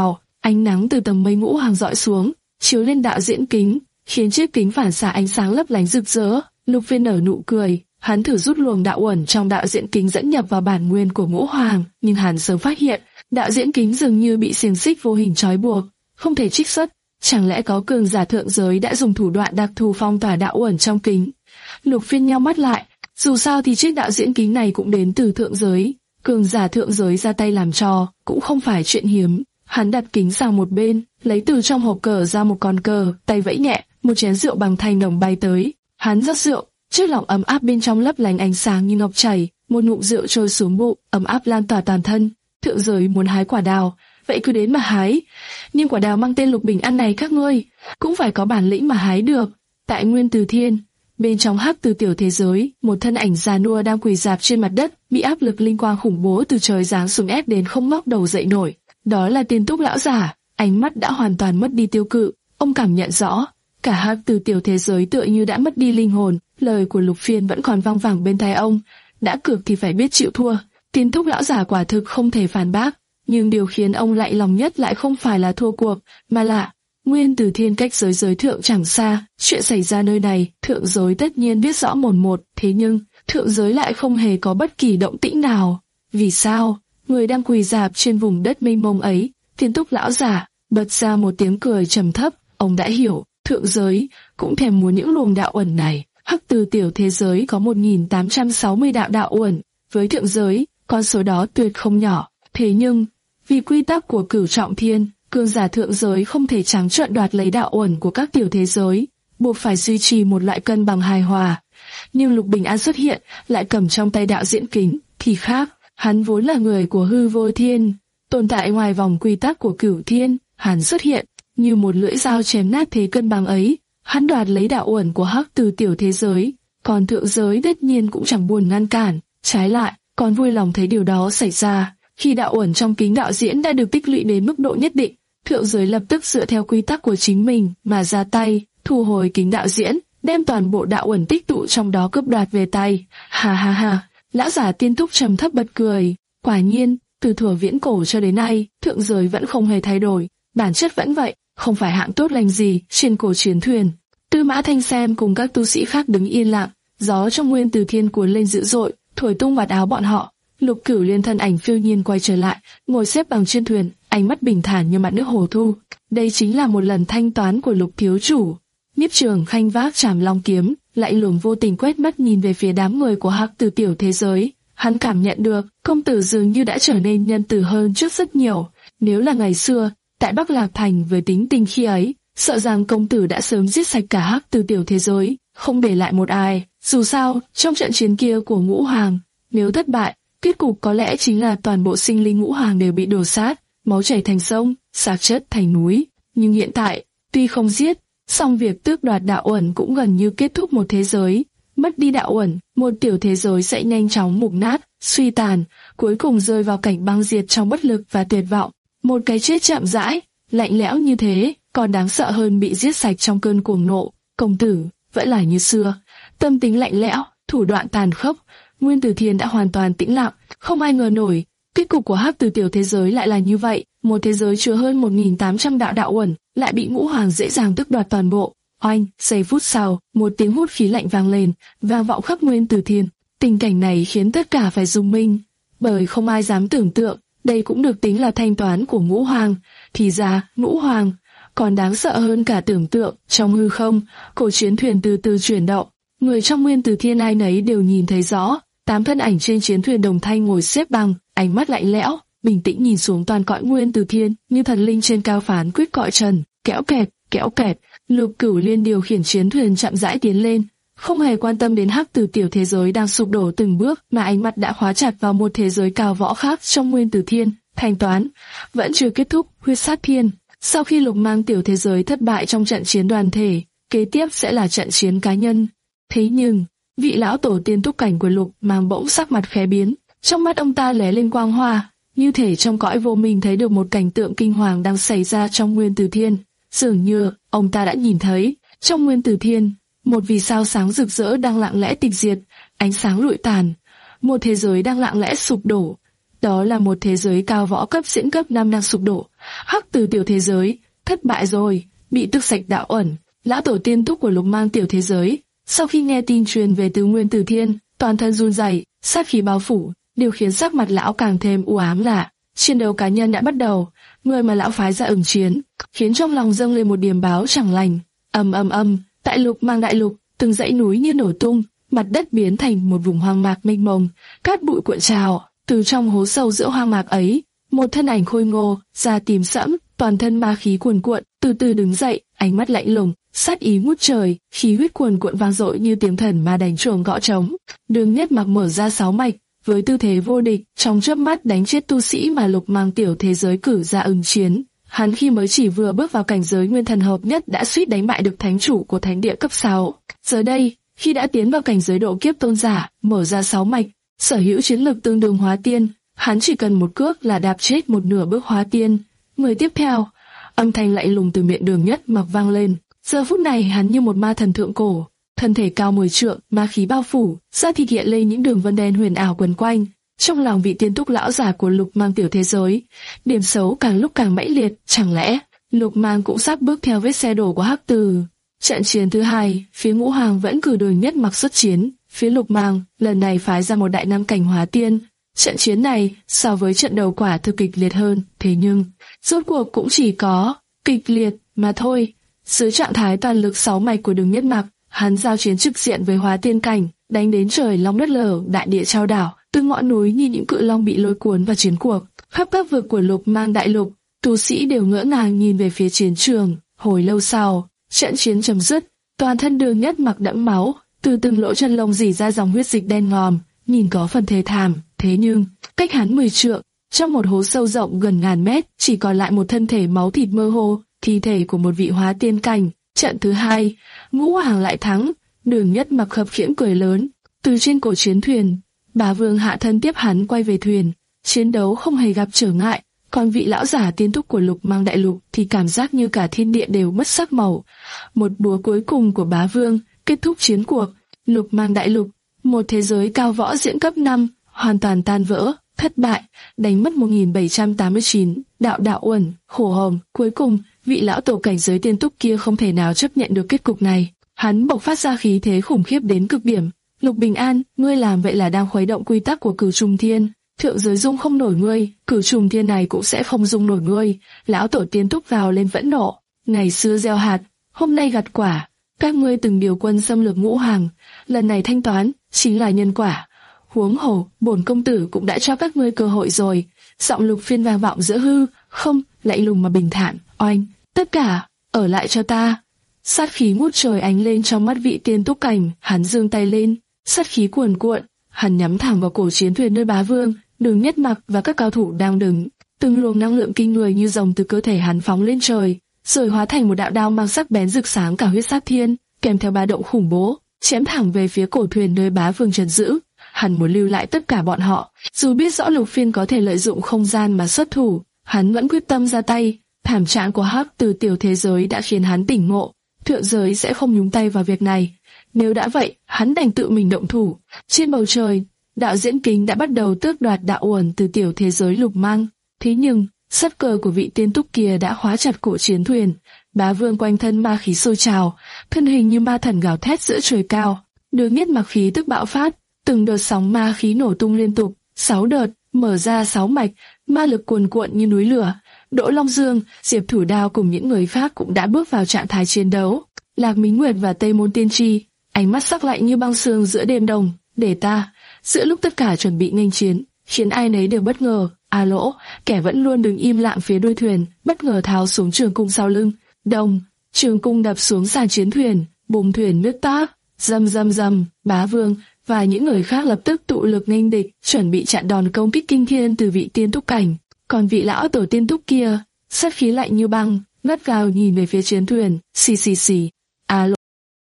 Ánh nắng từ tầng mây ngũ hoàng dọi xuống, chiếu lên đạo diễn kính, khiến chiếc kính phản xạ ánh sáng lấp lánh rực rỡ. Lục Phiên nở nụ cười, hắn thử rút luồng đạo uẩn trong đạo diễn kính dẫn nhập vào bản nguyên của ngũ hoàng, nhưng hắn sớm phát hiện, đạo diễn kính dường như bị xiềng xích vô hình trói buộc, không thể trích xuất. Chẳng lẽ có cường giả thượng giới đã dùng thủ đoạn đặc thù phong tỏa đạo uẩn trong kính? Lục Phiên nheo mắt lại, dù sao thì chiếc đạo diễn kính này cũng đến từ thượng giới, cường giả thượng giới ra tay làm trò cũng không phải chuyện hiếm. Hắn đặt kính sang một bên, lấy từ trong hộp cờ ra một con cờ, tay vẫy nhẹ, một chén rượu bằng thanh đồng bay tới. Hắn rót rượu, chiếc lọng ấm áp bên trong lấp lánh ánh sáng như ngọc chảy, một ngụm rượu trôi xuống bụng, ấm áp lan tỏa toàn thân. Thượng giới muốn hái quả đào, vậy cứ đến mà hái. Nhưng quả đào mang tên Lục Bình An này các ngươi cũng phải có bản lĩnh mà hái được. Tại Nguyên Từ Thiên, bên trong hắc từ tiểu thế giới, một thân ảnh già nua đang quỳ rạp trên mặt đất, bị áp lực linh quang khủng bố từ trời giáng xuống ép đến không ngóc đầu dậy nổi. Đó là Tiên Túc lão giả, ánh mắt đã hoàn toàn mất đi tiêu cự. Ông cảm nhận rõ, cả hắc từ tiểu thế giới tựa như đã mất đi linh hồn. Lời của Lục Phiên vẫn còn vang vẳng bên tai ông, đã cược thì phải biết chịu thua. Tiên Túc lão giả quả thực không thể phản bác, nhưng điều khiến ông lạnh lòng nhất lại không phải là thua cuộc, mà là Nguyên Từ Thiên cách giới giới thượng chẳng xa, chuyện xảy ra nơi này, thượng giới tất nhiên biết rõ một một, thế nhưng thượng giới lại không hề có bất kỳ động tĩnh nào. Vì sao? Người đang quỳ rạp trên vùng đất mênh mông ấy, Tiên Túc lão giả bật ra một tiếng cười trầm thấp. Ông đã hiểu, thượng giới cũng thèm muốn những luồng đạo uẩn này. Hắc từ tiểu thế giới có một nghìn tám trăm sáu mươi đạo đạo uẩn, với thượng giới, con số đó tuyệt không nhỏ. Thế nhưng, vì quy tắc của cửu trọng thiên, cường giả thượng giới không thể trắng trợn đoạt lấy đạo uẩn của các tiểu thế giới, buộc phải duy trì một loại cân bằng hài hòa. Nhưng Lục Bình An xuất hiện, lại cầm trong tay đạo diễn kính, thì khác. Hắn vốn là người của hư vô thiên, tồn tại ngoài vòng quy tắc của cửu thiên. Hắn xuất hiện như một lưỡi dao chém nát thế cân bằng ấy. Hắn đoạt lấy đạo uẩn của hắc từ tiểu thế giới, còn thượng giới tất nhiên cũng chẳng buồn ngăn cản, trái lại, còn vui lòng thấy điều đó xảy ra. Khi đạo uẩn trong kính đạo diễn đã được tích lũy đến mức độ nhất định, thượng giới lập tức dựa theo quy tắc của chính mình mà ra tay, thu hồi kính đạo diễn, đem toàn bộ đạo uẩn tích tụ trong đó cướp đoạt về tay. Ha ha ha, lão giả Tiên Túc trầm thấp bật cười. Quả nhiên, từ thuở viễn cổ cho đến nay, thượng giới vẫn không hề thay đổi, bản chất vẫn vậy, không phải hạng tốt lành gì. Trên cổ chiến thuyền, Tư Mã Thanh Xem cùng các tu sĩ khác đứng yên lặng, gió trong Nguyên Từ Thiên cuốn lên dữ dội, thổi tung vạt áo bọn họ. Lục Cửu Liên thân ảnh phiêu nhiên quay trở lại, ngồi xếp bằng trên thuyền, ánh mắt bình thản như mặt nước hồ thu. Đây chính là một lần thanh toán của Lục thiếu chủ. Nhiếp Trường Khanh vác Trảm Long kiếm, lạnh lùng vô tình quét mắt nhìn về phía đám người của hắc từ tiểu thế giới. Hắn cảm nhận được, công tử dường như đã trở nên nhân từ hơn trước rất nhiều. Nếu là ngày xưa, tại Bắc Lạc Thành với tính tình khi ấy, sợ rằng công tử đã sớm giết sạch cả hắc từ tiểu thế giới, không để lại một ai. Dù sao, trong trận chiến kia của Ngũ Hoàng, nếu thất bại, kết cục có lẽ chính là toàn bộ sinh linh Ngũ Hoàng đều bị đổ sát, máu chảy thành sông, xác chết thành núi. Nhưng hiện tại, tuy không giết, song việc tước đoạt đạo uẩn cũng gần như kết thúc một thế giới. Mất đi đạo uẩn, một tiểu thế giới sẽ nhanh chóng mục nát, suy tàn, cuối cùng rơi vào cảnh băng diệt trong bất lực và tuyệt vọng. Một cái chết chậm rãi, lạnh lẽo như thế, còn đáng sợ hơn bị giết sạch trong cơn cuồng nộ. Công tử vẫn là như xưa, tâm tính lạnh lẽo, thủ đoạn tàn khốc. Nguyên Từ Thiên đã hoàn toàn tĩnh lặng, không ai ngờ nổi, kết cục của hắc từ tiểu thế giới lại là như vậy. Một thế giới chứa hơn một nghìn tám trăm đạo đạo uẩn, lại bị Ngũ Hoàng dễ dàng tước đoạt toàn bộ. Oanh, giây phút sau, một tiếng hút khí lạnh vang lên, vang vọng khắp Nguyên Từ Thiên. Tình cảnh này khiến tất cả phải rung minh, bởi không ai dám tưởng tượng, đây cũng được tính là thanh toán của Ngũ Hoàng. Thì ra, Ngũ Hoàng còn đáng sợ hơn cả tưởng tượng. Trong hư không, cổ chiến thuyền từ từ chuyển động, người trong Nguyên Từ Thiên ai nấy đều nhìn thấy rõ, tám thân ảnh trên chiến thuyền đồng thanh ngồi xếp bằng, ánh mắt lạnh lẽo, bình tĩnh nhìn xuống toàn cõi Nguyên Từ Thiên, như thần linh trên cao phán quyết cõi trần. Kéo kẹt, kéo kẹt, Lục Cửu Liên điều khiển chiến thuyền chậm rãi tiến lên, không hề quan tâm đến hắc từ tiểu thế giới đang sụp đổ từng bước, mà ánh mắt đã khóa chặt vào một thế giới cao võ khác trong Nguyên Từ Thiên. Thanh toán vẫn chưa kết thúc. Huyết sát thiên. Sau khi Lục mang tiểu thế giới thất bại trong trận chiến đoàn thể, kế tiếp sẽ là trận chiến cá nhân. Thế nhưng, vị lão tổ tiên túc cảnh của Lục mang bỗng sắc mặt khẽ biến, trong mắt ông ta lóe lên quang hoa, như thể trong cõi vô minh thấy được một cảnh tượng kinh hoàng đang xảy ra trong Nguyên Từ Thiên. Dường như ông ta đã nhìn thấy, trong Nguyên Từ Thiên, một vì sao sáng rực rỡ đang lặng lẽ tịch diệt, ánh sáng lụi tàn, một thế giới đang lặng lẽ sụp đổ. Đó là một thế giới cao võ cấp diễn cấp năm đang sụp đổ. Hắc từ tiểu thế giới, thất bại rồi, bị tức sạch đạo ẩn. Lão tổ tiên túc của Lục Mang tiểu thế giới, sau khi nghe tin truyền về Tứ Nguyên Tử Thiên, toàn thân run rẩy, sát khí bao phủ, điều khiến sắc mặt lão càng thêm u ám là chiến đấu cá nhân đã bắt đầu. Người mà lão phái ra ứng chiến, khiến trong lòng dâng lên một điềm báo chẳng lành. Ầm ầm ầm, tại Lục Mang đại lục, từng dãy núi như nổ tung, mặt đất biến thành một vùng hoang mạc mênh mông, cát bụi cuộn trào. Từ trong hố sâu giữa hoang mạc ấy, một thân ảnh khôi ngô, da tím sẫm, toàn thân ma khí cuồn cuộn, từ từ đứng dậy, ánh mắt lạnh lùng, sát ý ngút trời, khí huyết cuồn cuộn vang dội như tiếng thần ma đánh chuông gõ trống. Đường Nhất Mặc mở ra sáu mạch, với tư thế vô địch, trong chớp mắt đánh chết tu sĩ mà Lục Mang tiểu thế giới cử ra ứng chiến. Hắn khi mới chỉ vừa bước vào cảnh giới nguyên thần hợp nhất đã suýt đánh bại được thánh chủ của thánh địa cấp sáu. Giờ đây, khi đã tiến vào cảnh giới độ kiếp tôn giả, mở ra sáu mạch, sở hữu chiến lực tương đương hóa tiên, hắn chỉ cần một cước là đạp chết một nửa bước hóa tiên. Người tiếp theo, âm thanh lạnh lùng từ miệng Đường Nhất Mặc vang lên. Giờ phút này hắn như một ma thần thượng cổ, thân thể cao mười trượng, ma khí bao phủ, da thịt hiện lên những đường vân đen huyền ảo quấn quanh. Trong lòng vị tiên túc lão giả của Lục Mang tiểu thế giới, điểm xấu càng lúc càng mãnh liệt, chẳng lẽ Lục Mang cũng sắp bước theo vết xe đổ của Hắc Từ. Trận chiến thứ hai, phía Ngũ Hoàng vẫn cử Đường Nhất Mặc xuất chiến, phía Lục Mang lần này phái ra một đại nam cảnh hóa tiên. Trận chiến này so với trận đầu quả thực kịch liệt hơn, thế nhưng rốt cuộc cũng chỉ có kịch liệt mà thôi. Dưới trạng thái toàn lực sáu mạch của Đường Nhất Mặc, hắn giao chiến trực diện với hóa tiên cảnh, đánh đến trời long đất lở, đại địa trao đảo, từ ngọn núi như những cự long bị lôi cuốn vào chiến cuộc. Khắp các vực của Lục Mang đại lục, tu sĩ đều ngỡ ngàng nhìn về phía chiến trường. Hồi lâu sau, trận chiến chấm dứt, toàn thân Đường Nhất Mặc đẫm máu, từ từng lỗ chân lông rỉ ra dòng huyết dịch đen ngòm, nhìn có phần thê thảm. Thế nhưng, cách hắn mười trượng, trong một hố sâu rộng gần ngàn mét, chỉ còn lại một thân thể máu thịt mơ hồ, thi thể của một vị hóa tiên cảnh. Trận thứ hai, Ngũ Hoàng lại thắng. Đường Nhất Mặc khập khiễng cười lớn, từ trên cổ chiến thuyền, Bá Vương hạ thân tiếp hắn quay về thuyền. Chiến đấu không hề gặp trở ngại, còn vị lão giả tiên túc của Lục Mang đại lục thì cảm giác như cả thiên địa đều mất sắc màu. Một búa cuối cùng của Bá Vương kết thúc chiến cuộc. Lục Mang đại lục, một thế giới cao võ diễn cấp năm, hoàn toàn tan vỡ, thất bại, đánh mất một nghìn bảy trăm tám mươi chín đạo đạo uẩn, khổ hồng. Cuối cùng, vị lão tổ cảnh giới tiên túc kia không thể nào chấp nhận được kết cục này. Hắn bộc phát ra khí thế khủng khiếp đến cực điểm. Lục Bình An, ngươi làm vậy là đang khuấy động quy tắc của Cửu Trùng Thiên. Thượng giới dung không nổi ngươi, Cửu Trùng Thiên này cũng sẽ không dung nổi ngươi. Lão tổ tiên túc vào lên vẫn nộ. Ngày xưa gieo hạt, hôm nay gặt quả. Các ngươi từng điều quân xâm lược Ngũ Hoàng, lần này thanh toán chính là nhân quả. Huống hồ, bổn công tử cũng đã cho các ngươi cơ hội rồi. Giọng Lục Phiên vang vọng giữa hư không, lạnh lùng mà bình thản. Oanh, tất cả ở lại cho ta. Sát khí ngút trời ánh lên trong mắt vị tiên túc cảnh. Hắn giương tay lên, sát khí cuồn cuộn, hắn nhắm thẳng vào cổ chiến thuyền nơi Bá Vương, Đường Nhất Mặc và các cao thủ đang đứng. Từng luồng năng lượng kinh người như rồng từ cơ thể hắn phóng lên trời, rồi hóa thành một đạo đao mang sắc bén rực sáng cả huyết sát thiên, kèm theo ba động khủng bố, chém thẳng về phía cổ thuyền nơi Bá Vương trấn giữ. Hắn muốn lưu lại tất cả bọn họ, dù biết rõ Lục Phiên có thể lợi dụng không gian mà xuất thủ, hắn vẫn quyết tâm ra tay. Thảm trạng của Hắc từ tiểu thế giới đã khiến hắn tỉnh ngộ, thượng giới sẽ không nhúng tay vào việc này. Nếu đã vậy, hắn đành tự mình động thủ. Trên bầu trời, đạo diễn kính đã bắt đầu tước đoạt đạo uẩn từ tiểu thế giới Lục Mang. Thế nhưng, sát cơ của vị tiên túc kia đã khóa chặt cổ chiến thuyền. Bá Vương quanh thân ma khí sôi trào, thân hình như ma thần gào thét giữa trời cao. Đường Nhất Mặc khí tức bạo phát, từng đợt sóng ma khí nổ tung liên tục, sáu đợt, mở ra sáu mạch, ma lực cuồn cuộn như núi lửa. Đỗ Long Dương, Diệp Thủ Đao cùng những người khác cũng đã bước vào trạng thái chiến đấu. Lạc Mính Nguyệt và Tây Môn Tiên Tri, ánh mắt sắc lạnh như băng sương giữa đêm đông. Để ta, giữa lúc tất cả chuẩn bị nghênh chiến, khiến ai nấy đều bất ngờ. A Lỗ, kẻ vẫn luôn đứng im lặng phía đuôi thuyền, bất ngờ tháo xuống trường cung sau lưng. Đồng, trường cung đập xuống sàn chiến thuyền, bùm thuyền nước tác, rầm rầm rầm. Bá Vương và những người khác lập tức tụ lực nghênh địch, chuẩn bị chặn đòn công kích kinh thiên từ vị tiên túc cảnh. Còn vị lão tổ tiên túc kia, sát khí lạnh như băng, gắt gao nhìn về phía chiến thuyền. Xì xì xì. A Lỗ.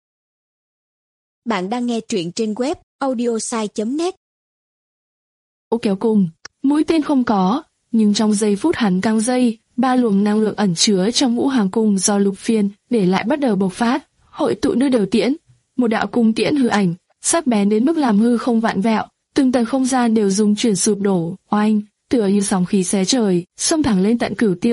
Bạn đang nghe truyện trên web audiosai chấm net. Ô kéo cùng, mũi tên không có, nhưng trong giây phút hắn căng dây, ba luồng năng lượng ẩn chứa trong ngũ hoàng cung do Lục Phiên để lại bắt đầu bộc phát, hội tụ nơi đầu tiễn, một đạo cung tiễn hư ảnh, sắc bén đến mức làm hư không vạn vẹo, từng tầng không gian đều rung chuyển sụp đổ, oanh, tựa như sóng khí xé trời, xông thẳng lên tận cửu tiêu.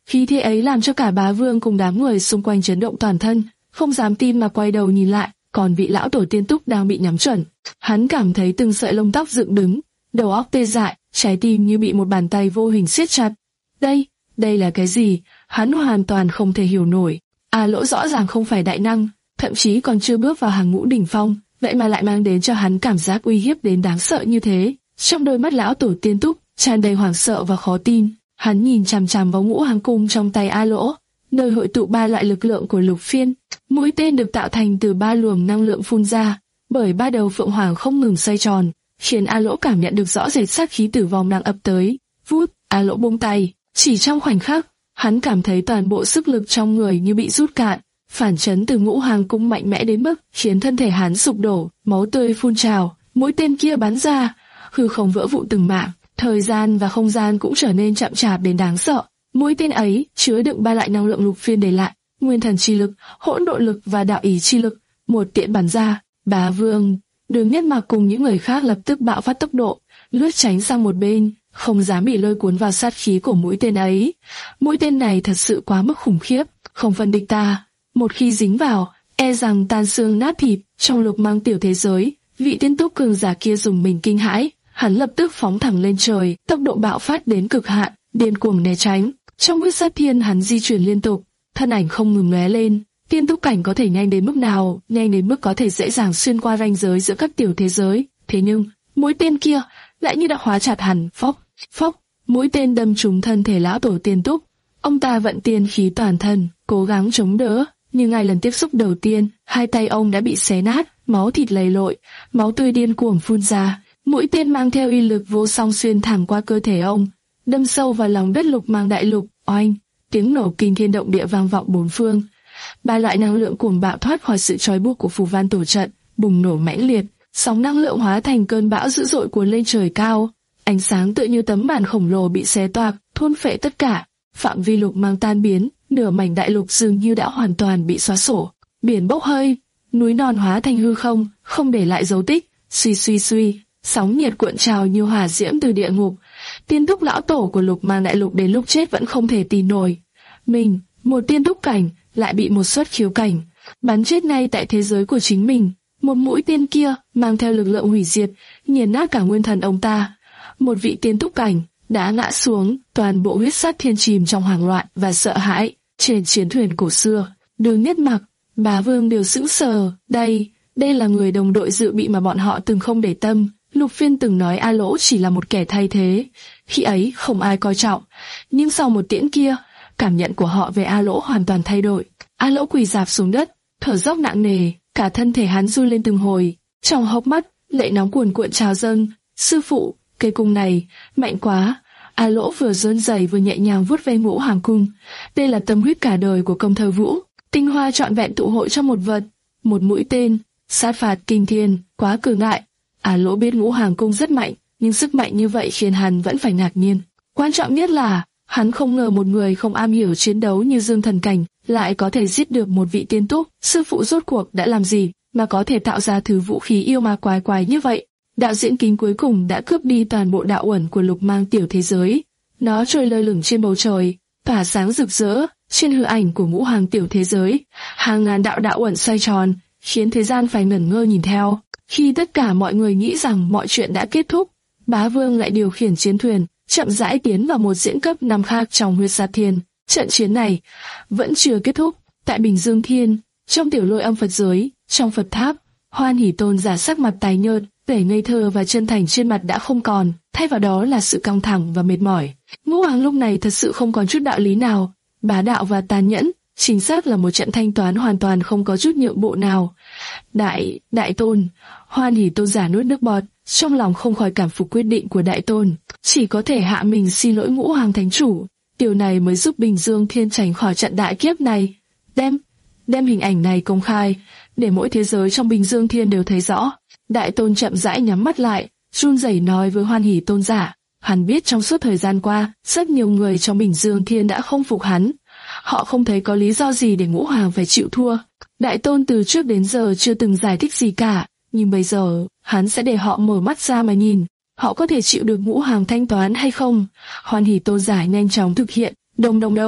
Khí thế ấy làm cho cả bá vương cùng đám người xung quanh chấn động toàn thân, không dám tin mà quay đầu nhìn lại, còn vị lão tổ tiên túc đang bị nhắm chuẩn. Hắn cảm thấy từng sợi lông tóc dựng đứng, đầu óc tê dại, trái tim như bị một bàn tay vô hình siết chặt. Đây, đây là cái gì? Hắn hoàn toàn không thể hiểu nổi. A Lỗ rõ ràng không phải đại năng, thậm chí còn chưa bước vào hàng ngũ đỉnh phong, vậy mà lại mang đến cho hắn cảm giác uy hiếp đến đáng sợ như thế. Trong đôi mắt lão tổ tiên túc tràn đầy hoảng sợ và khó tin. Hắn nhìn chằm chằm vào ngũ hoàng cung trong tay A Lỗ, nơi hội tụ ba loại lực lượng của Lục Phiên. Mũi tên được tạo thành từ ba luồng năng lượng phun ra, bởi ba đầu phượng hoàng không ngừng xoay tròn, khiến A Lỗ cảm nhận được rõ rệt sát khí tử vong đang ập tới. Vút, A Lỗ buông tay, chỉ trong khoảnh khắc, hắn cảm thấy toàn bộ sức lực trong người như bị rút cạn, phản chấn từ ngũ hoàng cung mạnh mẽ đến mức khiến thân thể hắn sụp đổ, máu tươi phun trào. Mũi tên kia bắn ra, hư không vỡ vụn từng mảng, thời gian và không gian cũng trở nên chậm chạp đến đáng sợ. Mũi tên ấy chứa đựng ba loại năng lượng Lục Phiên để lại, nguyên thần chi lực, hỗn độn lực và đạo ý chi lực. Một tiễn bắn ra, Bá Vương, Đường Nhất Mặc cùng những người khác lập tức bạo phát tốc độ, lướt tránh sang một bên, không dám bị lôi cuốn vào sát khí của mũi tên ấy. Mũi tên này thật sự quá mức khủng khiếp, không phân địch ta. Một khi dính vào, e rằng tan xương nát thịt. Trong Lục Mang tiểu thế giới, vị tiên túc cường giả kia dùng mình kinh hãi, hắn lập tức phóng thẳng lên trời, tốc độ bạo phát đến cực hạn, điên cuồng né tránh. Trong huyết sát thiên hắn di chuyển liên tục, thân ảnh không ngừng lóe lên. Tiên túc cảnh có thể nhanh đến mức nào? Nhanh đến mức có thể dễ dàng xuyên qua ranh giới giữa các tiểu thế giới. Thế nhưng mũi tên kia lại như đã khóa chặt hắn. Phốc, phốc, mũi tên đâm trúng thân thể lão tổ tiên túc. Ông ta vận tiên khí toàn thân, cố gắng chống đỡ, nhưng ngay lần tiếp xúc đầu tiên, hai tay ông đã bị xé nát, máu thịt lầy lội, máu tươi điên cuồng phun ra. Mũi tên mang theo uy lực vô song xuyên thẳng qua cơ thể ông, đâm sâu vào lòng đất Lục Mang đại lục. Oanh, tiếng nổ kinh thiên động địa vang vọng bốn phương. Ba loại năng lượng cuồng bạo thoát khỏi sự trói buộc của phù văn tổ trận, bùng nổ mãnh liệt, sóng năng lượng hóa thành cơn bão dữ dội cuốn lên trời cao. Ánh sáng tựa như tấm màn khổng lồ bị xé toạc, thôn phệ tất cả. Phạm vi Lục Mang tan biến, nửa mảnh đại lục dường như đã hoàn toàn bị xóa sổ. Biển bốc hơi, núi non hóa thành hư không, không để lại dấu tích. Suy suy suy, sóng nhiệt cuộn trào như hỏa diễm từ địa ngục. Tiên túc lão tổ của Lục Mang đại lục đến lúc chết vẫn không thể tin nổi. Mình, một tiên túc cảnh, lại bị một xuất khiếu cảnh bắn chết ngay tại thế giới của chính mình. Một mũi tên kia mang theo lực lượng hủy diệt, nghiền nát cả nguyên thần ông ta. Một vị tiên túc cảnh đã ngã xuống, toàn bộ huyết sát thiên chìm trong hoảng loạn và sợ hãi. Trên chiến thuyền cổ xưa, Đường Nhất Mặc, Bá Vương đều sững sờ. Đây, đây là người đồng đội dự bị mà bọn họ từng không để tâm. Lục Phiên từng nói A Lỗ chỉ là một kẻ thay thế, khi ấy không ai coi trọng, nhưng sau một tiễn kia, cảm nhận của họ về A Lỗ hoàn toàn thay đổi. A Lỗ quỳ rạp xuống đất, thở dốc nặng nề, cả thân thể hắn run lên từng hồi, trong hốc mắt lệ nóng cuồn cuộn trào dâng. Sư phụ, cây cung này mạnh quá. A Lỗ vừa run rẩy vừa nhẹ nhàng vuốt ve ngũ hoàng cung. Đây là tâm huyết cả đời của Công Thơ Vũ, tinh hoa trọn vẹn tụ hội trong một vật, một mũi tên, sát phạt kinh thiên, quá cường đại. A Lỗ biết ngũ hoàng cung rất mạnh, nhưng sức mạnh như vậy khiến hắn vẫn phải ngạc nhiên. Quan trọng nhất là hắn không ngờ một người không am hiểu chiến đấu như Dương Thần Cảnh lại có thể giết được một vị tiên túc. Sư phụ rốt cuộc đã làm gì mà có thể tạo ra thứ vũ khí yêu ma quái quái như vậy? Đạo diễn kính cuối cùng đã cướp đi toàn bộ đạo uẩn của Lục Mang tiểu thế giới. Nó trôi lơ lửng trên bầu trời, tỏa sáng rực rỡ. Trên hư ảnh của ngũ hoàng tiểu thế giới, hàng ngàn đạo đạo uẩn xoay tròn, khiến thế gian phải ngẩn ngơ nhìn theo. Khi tất cả mọi người nghĩ rằng mọi chuyện đã kết thúc, Bá Vương lại điều khiển chiến thuyền, chậm rãi tiến vào một diễn cấp năm khác trong huyết sát thiên. Trận chiến này vẫn chưa kết thúc. Tại Bình Dương Thiên, trong tiểu lôi âm Phật giới, trong Phật tháp, Hoan Hỷ Tôn giả sắc mặt tái nhợt, vẻ ngây thơ và chân thành trên mặt đã không còn, thay vào đó là sự căng thẳng và mệt mỏi. Ngũ hoàng lúc này thật sự không còn chút đạo lý nào, bá đạo và tàn nhẫn, chính xác là một trận thanh toán hoàn toàn không có chút nhượng bộ nào. Đại, Đại Tôn, Hoan Hỷ Tôn giả nuốt nước bọt, trong lòng không khỏi cảm phục quyết định của Đại Tôn, chỉ có thể hạ mình xin lỗi ngũ hoàng thánh chủ. Điều này mới giúp Bình Dương Thiên tránh khỏi trận đại kiếp này. Đem, đem hình ảnh này công khai, để mỗi thế giới trong Bình Dương Thiên đều thấy rõ. Đại Tôn chậm rãi nhắm mắt lại, run rẩy nói với Hoan Hỷ Tôn giả. Hắn biết trong suốt thời gian qua, rất nhiều người trong Bình Dương Thiên đã không phục hắn. Họ không thấy có lý do gì để ngũ hoàng phải chịu thua. Đại Tôn từ trước đến giờ chưa từng giải thích gì cả, nhưng bây giờ, hắn sẽ để họ mở mắt ra mà nhìn. Họ có thể chịu được ngũ hoàng thanh toán hay không? Hoan Hỷ Tôn giả nhanh chóng thực hiện. Đông đông đông,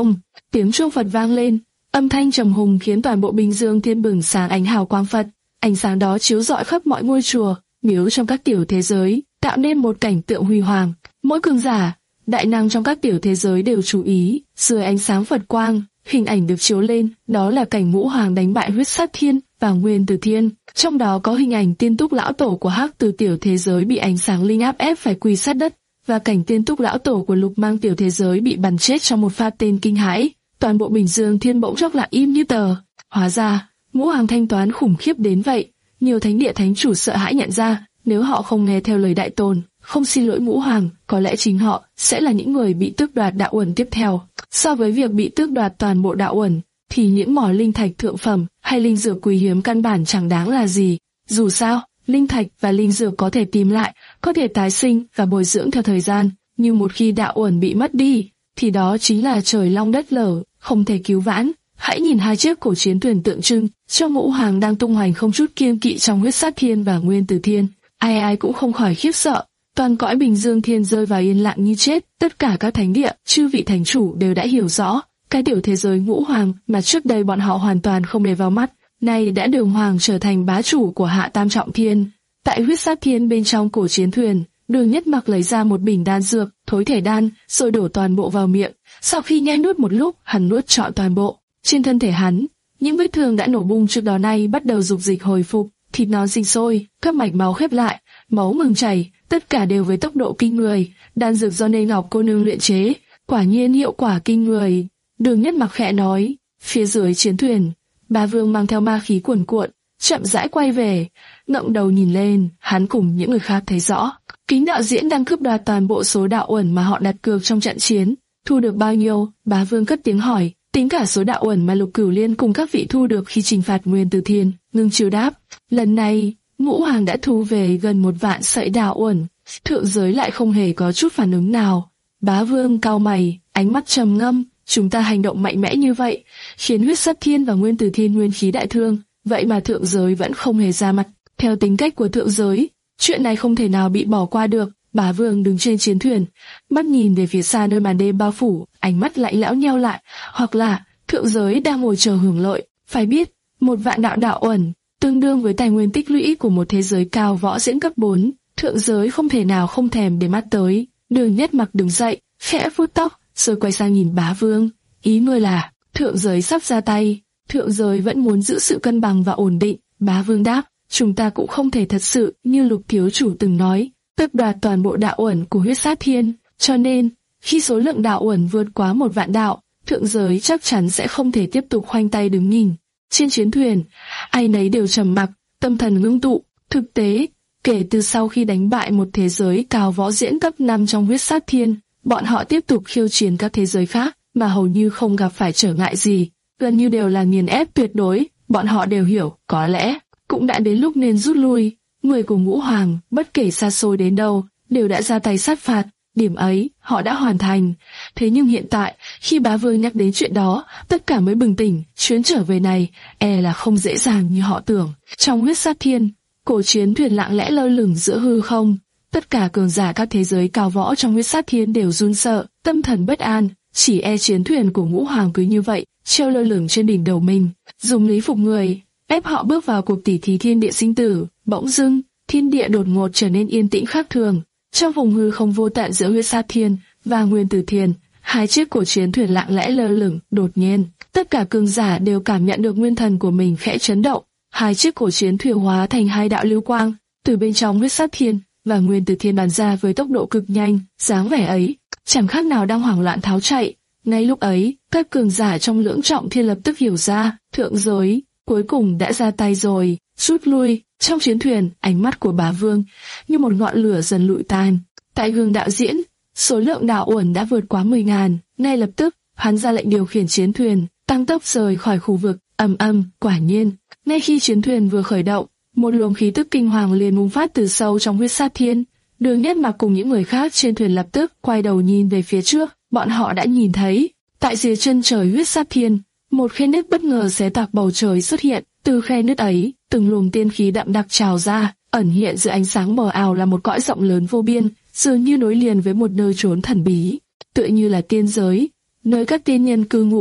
tiếng chuông Phật vang lên, âm thanh trầm hùng khiến toàn bộ Bình Dương Thiên bừng sáng ánh hào quang Phật. Ánh sáng đó chiếu rọi khắp mọi ngôi chùa, miếu trong các tiểu thế giới, tạo nên một cảnh tượng huy hoàng. Mỗi cường giả, đại năng trong các tiểu thế giới đều chú ý, dưới ánh sáng Phật quang, hình ảnh được chiếu lên, đó là cảnh Ngũ Hoàng đánh bại Huyết Sát Thiên và Nguyên Tử Thiên. Trong đó có hình ảnh Tiên Túc lão tổ của Hắc Từ tiểu thế giới bị ánh sáng linh áp ép phải quỳ sát đất, và cảnh Tiên Túc lão tổ của Lục Mang tiểu thế giới bị bắn chết trong một pha tên kinh hãi. Toàn bộ Bình Dương Thiên bỗng chốc lại im như tờ. Hóa ra, Ngũ Hoàng thanh toán khủng khiếp đến vậy. Nhiều thánh địa thánh chủ sợ hãi nhận ra, nếu họ không nghe theo lời Đại Tôn, không xin lỗi Ngũ Hoàng, có lẽ chính họ sẽ là những người bị tước đoạt đạo uẩn tiếp theo. So với việc bị tước đoạt toàn bộ đạo uẩn, thì những mỏ linh thạch thượng phẩm hay linh dược quý hiếm căn bản chẳng đáng là gì. Dù sao, linh thạch và linh dược có thể tìm lại, có thể tái sinh và bồi dưỡng theo thời gian, nhưng một khi đạo uẩn bị mất đi, thì đó chính là trời long đất lở, không thể cứu vãn. Hãy nhìn hai chiếc cổ chiến thuyền tượng trưng cho Ngũ Hoàng đang tung hoành không chút kiêng kỵ trong Huyết Sát Thiên và Nguyên Tử Thiên. Ai ai cũng không khỏi khiếp sợ. Toàn cõi Bình Dương Thiên rơi vào yên lặng như chết. Tất cả các thánh địa, chư vị thánh chủ đều đã hiểu rõ, cái tiểu thế giới Ngũ Hoàng mà trước đây bọn họ hoàn toàn không để vào mắt, nay đã đường hoàng trở thành bá chủ của Hạ Tam Trọng Thiên. Tại Huyết Sát Thiên bên trong cổ chiến thuyền, Đường Nhất Mặc lấy ra một bình đan dược, thối thể đan, rồi đổ toàn bộ vào miệng. Sau khi nhai nuốt một lúc, hắn nuốt trọn toàn bộ. Trên thân thể hắn, những vết thương đã nổ bung trước đó nay bắt đầu dục dịch hồi phục, thịt non sinh sôi, các mạch máu khép lại, máu ngừng chảy, tất cả đều với tốc độ kinh người. Đan dược do Nê Ngọc cô nương luyện chế, quả nhiên hiệu quả kinh người. Đường Nhất Mặc khẽ nói. Phía dưới chiến thuyền, Bá Vương mang theo ma khí cuồn cuộn, chậm rãi quay về, ngẩng đầu nhìn lên, hắn cùng những người khác thấy rõ, Kính đạo diễn đang cướp đoạt toàn bộ số đạo uẩn mà họ đặt cược trong trận chiến. Thu được bao nhiêu? Bá Vương cất tiếng hỏi. Tính cả số đạo uẩn mà Lục Cửu Liên cùng các vị thu được khi trừng phạt Nguyên Tử Thiên. Ngưng Chiêu đáp, lần này Ngũ Hoàng đã thu về gần một vạn sợi đạo uẩn. Thượng giới lại không hề có chút phản ứng nào. Bá Vương cau mày, ánh mắt trầm ngâm. Chúng ta hành động mạnh mẽ như vậy, khiến Huyết Sát Thiên và Nguyên Tử Thiên nguyên khí đại thương, vậy mà thượng giới vẫn không hề ra mặt. Theo tính cách của thượng giới, chuyện này không thể nào bị bỏ qua được. Bá Vương đứng trên chiến thuyền, mắt nhìn về phía xa nơi màn đêm bao phủ, ánh mắt lạnh lẽo nheo lại, hoặc là thượng giới đang ngồi chờ hưởng lợi. Phải biết, một vạn đạo đạo uẩn tương đương với tài nguyên tích lũy của một thế giới cao võ diễn cấp bốn, thượng giới không thể nào không thèm để mắt tới. Đường Nhất Mặc đứng dậy, khẽ vuốt tóc, rồi quay sang nhìn Bá Vương. Ý ngươi là thượng giới sắp ra tay? Thượng giới vẫn muốn giữ sự cân bằng và ổn định. Bá Vương đáp, chúng ta cũng không thể thật sự như Lục thiếu chủ từng nói, tước đoạt toàn bộ đạo uẩn của Huyết Sát Thiên. Cho nên, khi số lượng đạo uẩn vượt quá một vạn đạo, thượng giới chắc chắn sẽ không thể tiếp tục khoanh tay đứng nhìn. Trên chiến thuyền, ai nấy đều trầm mặc, tâm thần ngưng tụ. Thực tế, kể từ sau khi đánh bại một thế giới cao võ diễn cấp năm trong Huyết Sát Thiên, bọn họ tiếp tục khiêu chiến các thế giới khác, mà hầu như không gặp phải trở ngại gì, gần như đều là nghiền ép tuyệt đối. Bọn họ đều hiểu, có lẽ cũng đã đến lúc nên rút lui. Người của Ngũ Hoàng, bất kể xa xôi đến đâu, đều đã ra tay sát phạt, điểm ấy họ đã hoàn thành. Thế nhưng hiện tại, khi Bá Vương nhắc đến chuyện đó, tất cả mới bừng tỉnh. Chuyến trở về này e là không dễ dàng như họ tưởng. Trong Huyết Sát Thiên, cổ chiến thuyền lặng lẽ lơ lửng giữa hư không. Tất cả cường giả các thế giới cao võ trong Huyết Sát Thiên đều run sợ, tâm thần bất an. Chỉ e chiến thuyền của Ngũ Hoàng cứ như vậy treo lơ lửng trên đỉnh đầu mình, dùng lý phục người, ép họ bước vào cuộc tỉ thí thiên địa sinh tử. Bỗng dưng, thiên địa đột ngột trở nên yên tĩnh khác thường. Trong vùng hư không vô tận giữa Huyết Sát Thiên và Nguyên Tử Thiên, hai chiếc cổ chiến thuyền lặng lẽ lơ lửng. Đột nhiên, tất cả cường giả đều cảm nhận được nguyên thần của mình khẽ chấn động. Hai chiếc cổ chiến thuyền hóa thành hai đạo lưu quang, từ bên trong Huyết Sát Thiên và Nguyên Tử Thiên bắn ra với tốc độ cực nhanh. Dáng vẻ ấy chẳng khác nào đang hoảng loạn tháo chạy. Ngay lúc ấy, các cường giả trong Lưỡng Trọng Thiên lập tức hiểu ra, thượng giới cuối cùng đã ra tay rồi. Rút lui. Trong chiến thuyền, ánh mắt của Bá Vương như một ngọn lửa dần lụi tàn. Tại gương đạo diễn, số lượng đạo uẩn đã vượt quá mười ngàn. Ngay lập tức, hắn ra lệnh điều khiển chiến thuyền tăng tốc rời khỏi khu vực. Ầm ầm, quả nhiên, ngay khi chiến thuyền vừa khởi động, một luồng khí tức kinh hoàng liền bùng phát từ sâu trong Huyết Sát Thiên. Đường Nhất Mặc cùng những người khác trên thuyền lập tức quay đầu nhìn về phía trước. Bọn họ đã nhìn thấy, tại dưới chân trời Huyết Sát Thiên, một khe nứt bất ngờ xé toạc bầu trời xuất hiện. Từ khe nứt ấy, từng luồng tiên khí đậm đặc trào ra, ẩn hiện giữa ánh sáng mờ ảo là một cõi rộng lớn vô biên, dường như nối liền với một nơi trốn thần bí, tựa như là tiên giới, nơi các tiên nhân cư ngụ.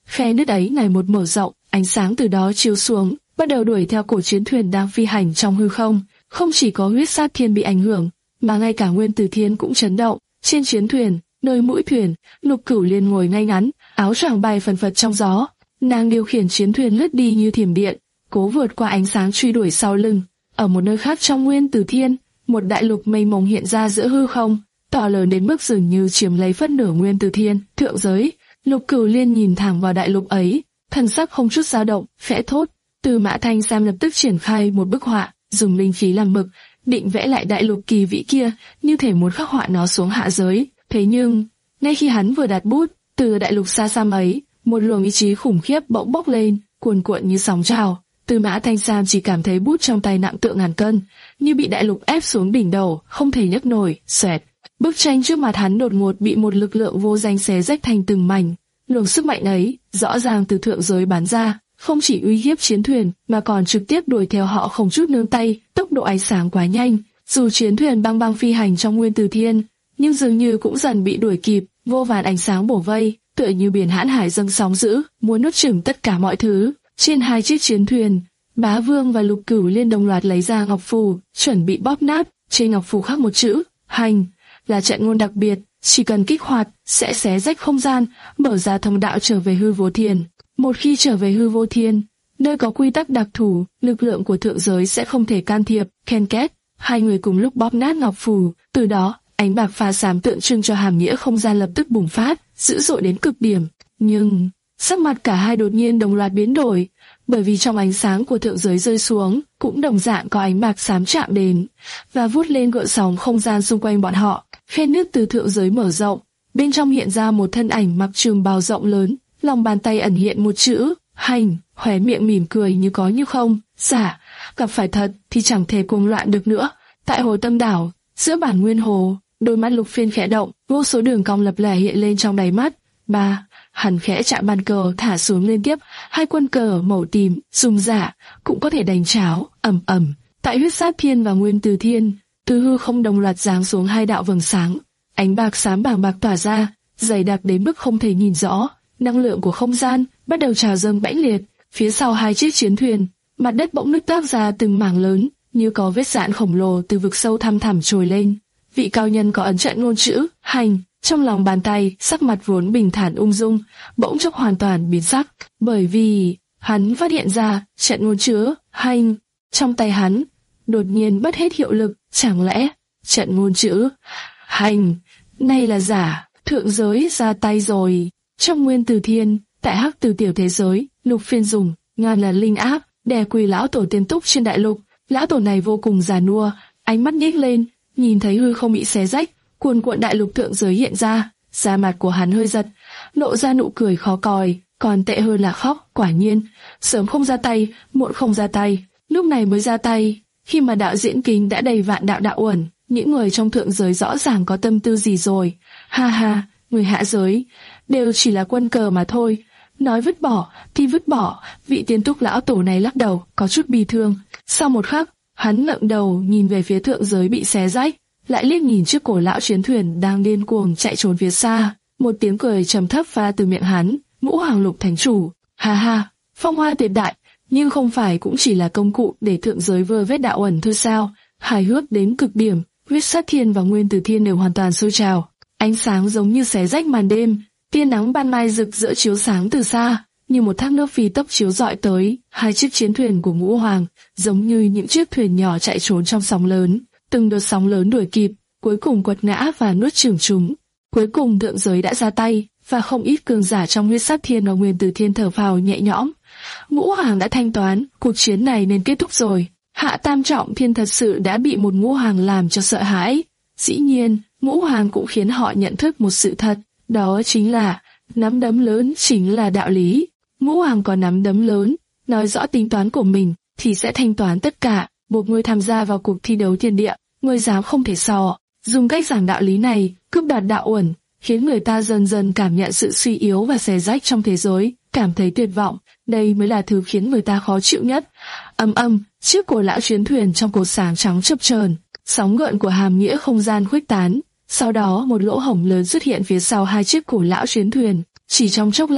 Khe nứt ấy ngày một mở rộng, ánh sáng từ đó chiếu xuống, bắt đầu đuổi theo cổ chiến thuyền đang phi hành trong hư không. Không chỉ có huyết sát thiên bị ảnh hưởng, mà ngay cả nguyên tử thiên cũng chấn động. Trên chiến thuyền, nơi mũi thuyền, Lục Cửu Liên ngồi ngay ngắn, áo choàng bay phần phật trong gió. Nàng điều khiển chiến thuyền lướt đi như thiểm điện, cố vượt qua ánh sáng truy đuổi sau lưng. Ở một nơi khác trong nguyên tử thiên, một đại lục mênh mông hiện ra giữa hư không, to lớn đến mức dường như chiếm lấy phân nửa nguyên tử thiên, thượng giới. Lục Cửu Liên nhìn thẳng vào đại lục ấy, thần sắc không chút dao động, khẽ thốt. Từ Mã Thanh Sam lập tức triển khai một bức họa, dùng linh khí làm mực, định vẽ lại đại lục kỳ vĩ kia, như thể muốn khắc họa nó xuống hạ giới. Thế nhưng, ngay khi hắn vừa đặt bút, từ đại lục xa xăm ấy, một luồng ý chí khủng khiếp bỗng bốc lên, cuồn cuộn như sóng trào. Từ Mã Thanh Sam chỉ cảm thấy bút trong tay nặng tựa ngàn cân, như bị đại lục ép xuống đỉnh đầu, không thể nhấc nổi. Xoẹt, bức tranh trước mặt hắn đột ngột bị một lực lượng vô danh xé rách thành từng mảnh. Luồng sức mạnh ấy, rõ ràng từ thượng giới bắn ra, không chỉ uy hiếp chiến thuyền, mà còn trực tiếp đuổi theo họ không chút nương tay. Tốc độ ánh sáng quá nhanh, dù chiến thuyền băng băng phi hành trong nguyên tử thiên, nhưng dường như cũng dần bị đuổi kịp. Vô vàn ánh sáng bổ vây, tựa như biển hãn hải dâng sóng dữ, muốn nuốt chửng tất cả mọi thứ. Trên hai chiếc chiến thuyền, Bá Vương và Lục Cửu Liên đồng loạt lấy ra ngọc phù, chuẩn bị bóp nát. Trên ngọc phù khắc một chữ hành, là trận ngôn đặc biệt, chỉ cần kích hoạt sẽ xé rách không gian, mở ra thông đạo trở về hư vô thiên. Một khi trở về hư vô thiên, nơi có quy tắc đặc thù, lực lượng của thượng giới sẽ không thể can thiệp. Ken két, hai người cùng lúc bóp nát ngọc phù, từ đó ánh bạc pha xám tượng trưng cho hàm nghĩa không gian lập tức bùng phát, dữ dội đến cực điểm. Nhưng sắc mặt cả hai đột nhiên đồng loạt biến đổi, bởi vì trong ánh sáng của thượng giới rơi xuống, cũng đồng dạng có ánh bạc xám chạm đến và vút lên gợn sóng không gian xung quanh bọn họ. Khe nứt từ thượng giới mở rộng, bên trong hiện ra một thân ảnh mặc trường bào rộng lớn, lòng bàn tay ẩn hiện một chữ hành, khóe miệng mỉm cười như có như không. Giả, gặp phải thật thì chẳng thể cuồng loạn được nữa. Tại hồ Tâm Đảo, giữa bản nguyên hồ, đôi mắt Lục Phiên khẽ động, vô số đường cong lập lẻ hiện lên trong đáy mắt. Ba, hắn khẽ chạm bàn cờ thả xuống liên tiếp, hai quân cờ màu tím, dùng giả, cũng có thể đánh cháo, ầm ầm. Tại huyết sát thiên và nguyên từ thiên, từ hư không đồng loạt giáng xuống hai đạo vầng sáng, ánh bạc xám bàng bạc tỏa ra, dày đặc đến mức không thể nhìn rõ. Năng lượng của không gian bắt đầu trào dâng mãnh liệt. Phía sau hai chiếc chiến thuyền, mặt đất bỗng nứt toác ra từng mảng lớn, như có vết rạn khổng lồ từ vực sâu thăm thẳm trồi lên. Vị cao nhân có ấn trận ngôn chữ hành trong lòng bàn tay, sắc mặt vốn bình thản ung dung, bỗng chốc hoàn toàn biến sắc, bởi vì hắn phát hiện ra trận ngôn chữ hành trong tay hắn đột nhiên mất hết hiệu lực. Chẳng lẽ trận ngôn chữ hành này là giả? Thượng giới ra tay rồi. Trong nguyên từ thiên, tại hắc từ tiểu thế giới, Lục Phiên dùng ngàn lần linh áp đè quỳ lão tổ tiên túc trên đại lục. Lão tổ này vô cùng già nua, ánh mắt nhếch lên, nhìn thấy hư không bị xé rách, cuồn cuộn đại lục thượng giới hiện ra, da mặt của hắn hơi giật, lộ ra nụ cười khó coi, còn tệ hơn là khóc. Quả nhiên, sớm không ra tay, muộn không ra tay, lúc này mới ra tay. Khi mà đạo diễn kính đã đầy vạn đạo đạo uẩn, những người trong thượng giới rõ ràng có tâm tư gì rồi. Ha ha, người hạ giới đều chỉ là quân cờ mà thôi. Nói vứt bỏ thì vứt bỏ. Vị tiên túc lão tổ này lắc đầu, có chút bi thương. Sau một khắc, hắn ngẩng đầu nhìn về phía thượng giới bị xé rách, lại liếc nhìn chiếc cổ lão chiến thuyền đang điên cuồng chạy trốn phía xa. Một tiếng cười trầm thấp pha từ miệng hắn. Ngũ Hoàng Lục Thánh Chủ, ha ha, phong hoa tuyệt đại, nhưng không phải cũng chỉ là công cụ để thượng giới vơ vét đạo ẩn thôi sao? Hài hước đến cực điểm. Huyết sát thiên và nguyên tử thiên đều hoàn toàn sôi trào, ánh sáng giống như xé rách màn đêm. Tia nắng ban mai rực rỡ chiếu sáng từ xa, như một thác nước phi tốc chiếu rọi tới. Hai chiếc chiến thuyền của Ngũ Hoàng giống như những chiếc thuyền nhỏ chạy trốn trong sóng lớn, từng đợt sóng lớn đuổi kịp, cuối cùng quật ngã và nuốt chửng chúng. Cuối cùng thượng giới đã ra tay, và không ít cường giả trong huyết sát thiên và nguyên tử thiên thở phào nhẹ nhõm. Ngũ Hoàng đã thanh toán, cuộc chiến này nên kết thúc rồi. Hạ Tam Trọng Thiên thật sự đã bị một Ngũ Hoàng làm cho sợ hãi. Dĩ nhiên, Ngũ Hoàng cũng khiến họ nhận thức một sự thật, đó chính là nắm đấm lớn chính là đạo lý. Ngũ Hoàng có nắm đấm lớn, nói rõ tính toán của mình thì sẽ thanh toán tất cả, buộc ngươi tham gia vào cuộc thi đấu thiên địa, ngươi dám không thể so. Dùng cách giảng đạo lý này, cướp đoạt đạo uẩn, khiến người ta dần dần cảm nhận sự suy yếu và xé rách trong thế giới, cảm thấy tuyệt vọng. Đây mới là thứ khiến người ta khó chịu nhất. Âm âm, chiếc cổ lão chiến thuyền trong cột sáng trắng chập chờn, sóng gợn của hàm nghĩa không gian khuếch tán. Sau đó một lỗ hổng lớn xuất hiện phía sau hai chiếc cổ lão chiến thuyền. Chỉ trong chốc lát,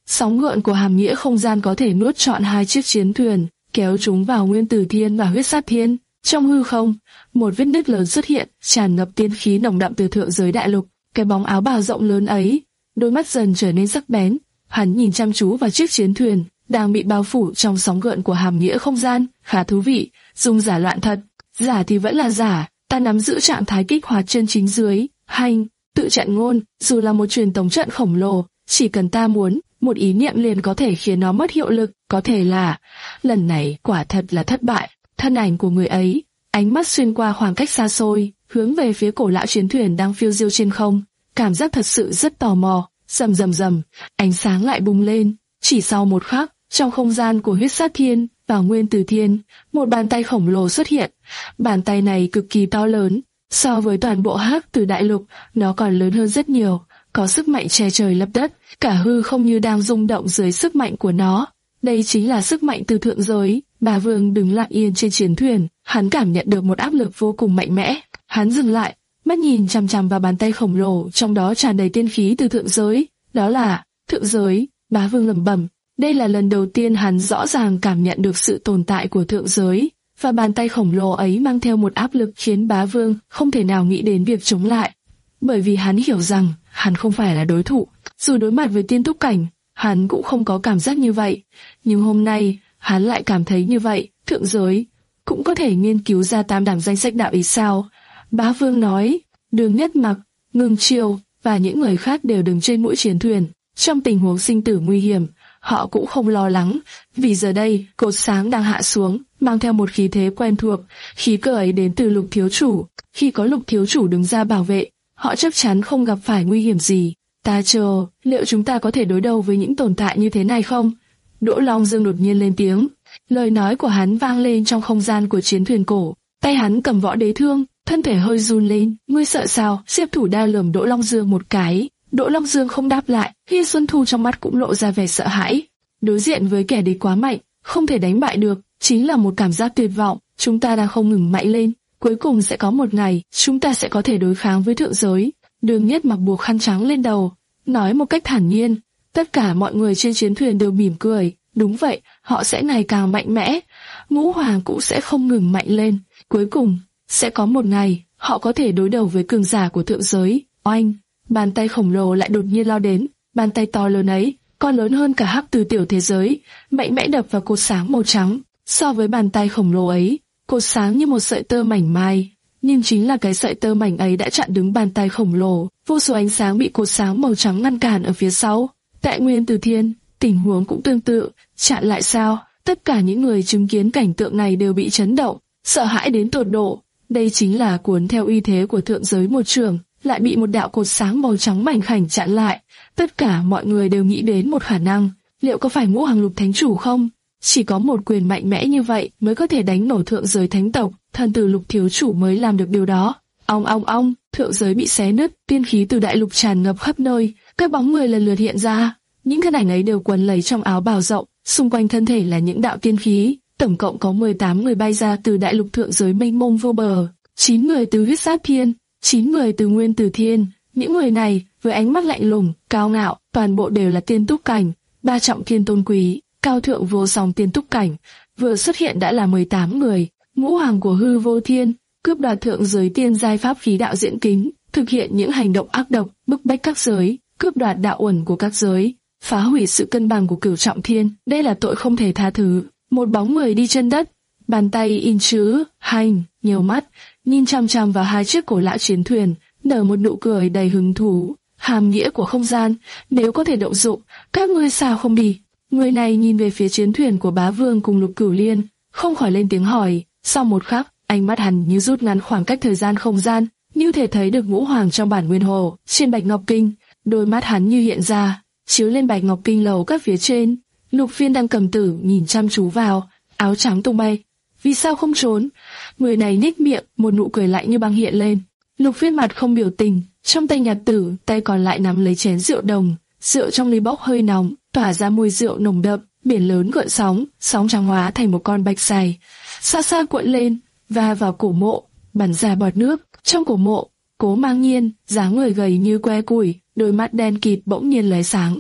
Sóng gợn của hàm nghĩa không gian có thể nuốt trọn hai chiếc chiến thuyền, kéo chúng vào nguyên tử thiên và huyết sát thiên. Trong hư không, một vết nứt lớn xuất hiện, tràn ngập tiên khí nồng đậm từ thượng giới đại lục. Cái bóng áo bào rộng lớn ấy, đôi mắt dần trở nên sắc bén. Hắn nhìn chăm chú vào chiếc chiến thuyền đang bị bao phủ trong sóng gợn của hàm nghĩa không gian. Khá thú vị, dùng giả loạn thật, giả thì vẫn là giả. Ta nắm giữ trạng thái kích hoạt chân chính dưới hành tự trận ngôn, dù là một truyền tống trận khổng lồ, chỉ cần ta muốn, một ý niệm liền có thể khiến nó mất hiệu lực. Có thể là lần này quả thật là thất bại. Thân ảnh của người ấy, ánh mắt xuyên qua khoảng cách xa xôi, hướng về phía cổ lão chiến thuyền đang phiêu diêu trên không. Cảm giác thật sự rất tò mò. Rầm rầm rầm, ánh sáng lại bùng lên. Chỉ sau một khắc, trong không gian của huyết sát thiên và nguyên tử thiên, một bàn tay khổng lồ xuất hiện. Bàn tay này cực kỳ to lớn, so với toàn bộ hắc tử đại lục, nó còn lớn hơn rất nhiều, có sức mạnh che trời lấp đất, cả hư không như đang rung động dưới sức mạnh của nó. Đây chính là sức mạnh từ thượng giới. Bá Vương đứng lặng yên trên chiến thuyền, hắn cảm nhận được một áp lực vô cùng mạnh mẽ. Hắn dừng lại, mắt nhìn chằm chằm vào bàn tay khổng lồ, trong đó tràn đầy tiên khí từ thượng giới. Đó là thượng giới. Bá Vương lẩm bẩm. Đây là lần đầu tiên hắn rõ ràng cảm nhận được sự tồn tại của thượng giới, và bàn tay khổng lồ ấy mang theo một áp lực khiến Bá Vương không thể nào nghĩ đến việc chống lại. Bởi vì hắn hiểu rằng hắn không phải là đối thủ. Dù đối mặt với tiên túc cảnh, hắn cũng không có cảm giác như vậy. Nhưng hôm nay, hắn lại cảm thấy như vậy. Thượng giới cũng có thể nghiên cứu ra tam đảm danh sách đạo ý sao? Bá Vương nói. Đường Nhất Mặc, Ngưng Chiêu và những người khác đều đứng trên mũi chiến thuyền. Trong tình huống sinh tử nguy hiểm, họ cũng không lo lắng, vì giờ đây cột sáng đang hạ xuống, mang theo một khí thế quen thuộc. Khí cơ ấy đến từ Lục thiếu chủ. Khi có Lục thiếu chủ đứng ra bảo vệ, họ chắc chắn không gặp phải nguy hiểm gì. Ta chờ, liệu chúng ta có thể đối đầu với những tồn tại như thế này không? Đỗ Long Dương đột nhiên lên tiếng. Lời nói của hắn vang lên trong không gian của chiến thuyền cổ. Tay hắn cầm võ đế thương, thân thể hơi run lên. Ngươi sợ sao? Xếp thủ đao lườm Đỗ Long Dương một cái. Đỗ Long Dương không đáp lại. Hi Xuân Thu trong mắt cũng lộ ra vẻ sợ hãi. Đối diện với kẻ địch quá mạnh, không thể đánh bại được, chính là một cảm giác tuyệt vọng. Chúng ta đang không ngừng mạnh lên. Cuối cùng sẽ có một ngày, chúng ta sẽ có thể đối kháng với thượng giới. Đường Nhất Mặc buộc khăn trắng lên đầu, nói một cách thản nhiên. Tất cả mọi người trên chiến thuyền đều mỉm cười. Đúng vậy, họ sẽ ngày càng mạnh mẽ. Ngũ Hoàng cũng sẽ không ngừng mạnh lên. Cuối cùng, sẽ có một ngày, họ có thể đối đầu với cường giả của thượng giới. Oanh! Bàn tay khổng lồ lại đột nhiên lao đến. Bàn tay to lớn ấy, còn lớn hơn cả hắc từ tiểu thế giới, mạnh mẽ đập vào cột sáng màu trắng. So với bàn tay khổng lồ ấy, cột sáng như một sợi tơ mảnh mai. Nhưng chính là cái sợi tơ mảnh ấy đã chặn đứng bàn tay khổng lồ. Vô số ánh sáng bị cột sáng màu trắng ngăn cản ở phía sau. Tại Nguyên Tử Thiên, tình huống cũng tương tự. Chặn lại sao? Tất cả những người chứng kiến cảnh tượng này đều bị chấn động, sợ hãi đến tột độ. Đây chính là cuốn theo uy thế của thượng giới một trường, lại bị một đạo cột sáng màu trắng mảnh khảnh chặn lại. Tất cả mọi người đều nghĩ đến một khả năng, liệu có phải Ngũ Hoàng Lục Thánh Chủ không? Chỉ có một quyền mạnh mẽ như vậy mới có thể đánh nổ thượng giới thánh tộc, thần tử Lục thiếu chủ mới làm được điều đó. Ong ong ong, thượng giới bị xé nứt, tiên khí từ đại lục tràn ngập khắp nơi, các bóng người lần lượt hiện ra. Những thân ảnh ấy đều quấn lấy trong áo bào rộng, xung quanh thân thể là những đạo tiên khí. Tổng cộng có mười tám người bay ra từ đại lục thượng giới mênh mông vô bờ, chín người từ huyết sát thiên, chín người từ nguyên tử thiên. Những người này, với ánh mắt lạnh lùng, cao ngạo, toàn bộ đều là tiên túc cảnh, ba trọng thiên tôn quý, cao thượng vô song tiên túc cảnh. Vừa xuất hiện đã là mười tám người. Ngũ Hoàng của hư vô thiên, cướp đoạt thượng giới tiên giai pháp khí đạo diễn kính, thực hiện những hành động ác độc, bức bách các giới, cướp đoạt đạo uẩn của các giới, phá hủy sự cân bằng của cửu trọng thiên. Đây là tội không thể tha thứ. Một bóng người đi chân đất, bàn tay in chữ hành, nhiều mắt, nhìn chăm chăm vào hai chiếc cổ lão chiến thuyền, nở một nụ cười đầy hứng thú. Hàm nghĩa của không gian, nếu có thể động dụng, các ngươi sao không đi? Người này nhìn về phía chiến thuyền của Bá Vương cùng Lục Cửu Liên, không khỏi lên tiếng hỏi. Sau một khắc, ánh mắt hắn như rút ngắn khoảng cách thời gian không gian, như thể thấy được Ngũ Hoàng trong bản nguyên hồ. Trên bạch ngọc kinh, đôi mắt hắn như hiện ra, chiếu lên bạch ngọc kinh lầu các phía trên. Lục Phiên đang cầm tử nhìn chăm chú vào, áo trắng tung bay. Vì sao không trốn? Người này nhếch miệng, một nụ cười lạnh như băng hiện lên. Lục Phiên mặt không biểu tình, trong tay nhặt tử, tay còn lại nắm lấy chén rượu đồng. Rượu trong ly bốc hơi nóng, tỏa ra mùi rượu nồng đậm. Biển lớn gợn sóng, sóng trắng hóa thành một con bạch xài, xa xa cuộn lên, va vào cổ mộ, bắn ra bọt nước. Trong cổ mộ, Cố Mang Nhiên, dáng người gầy như que củi, đôi mắt đen kịt bỗng nhiên lóe sáng.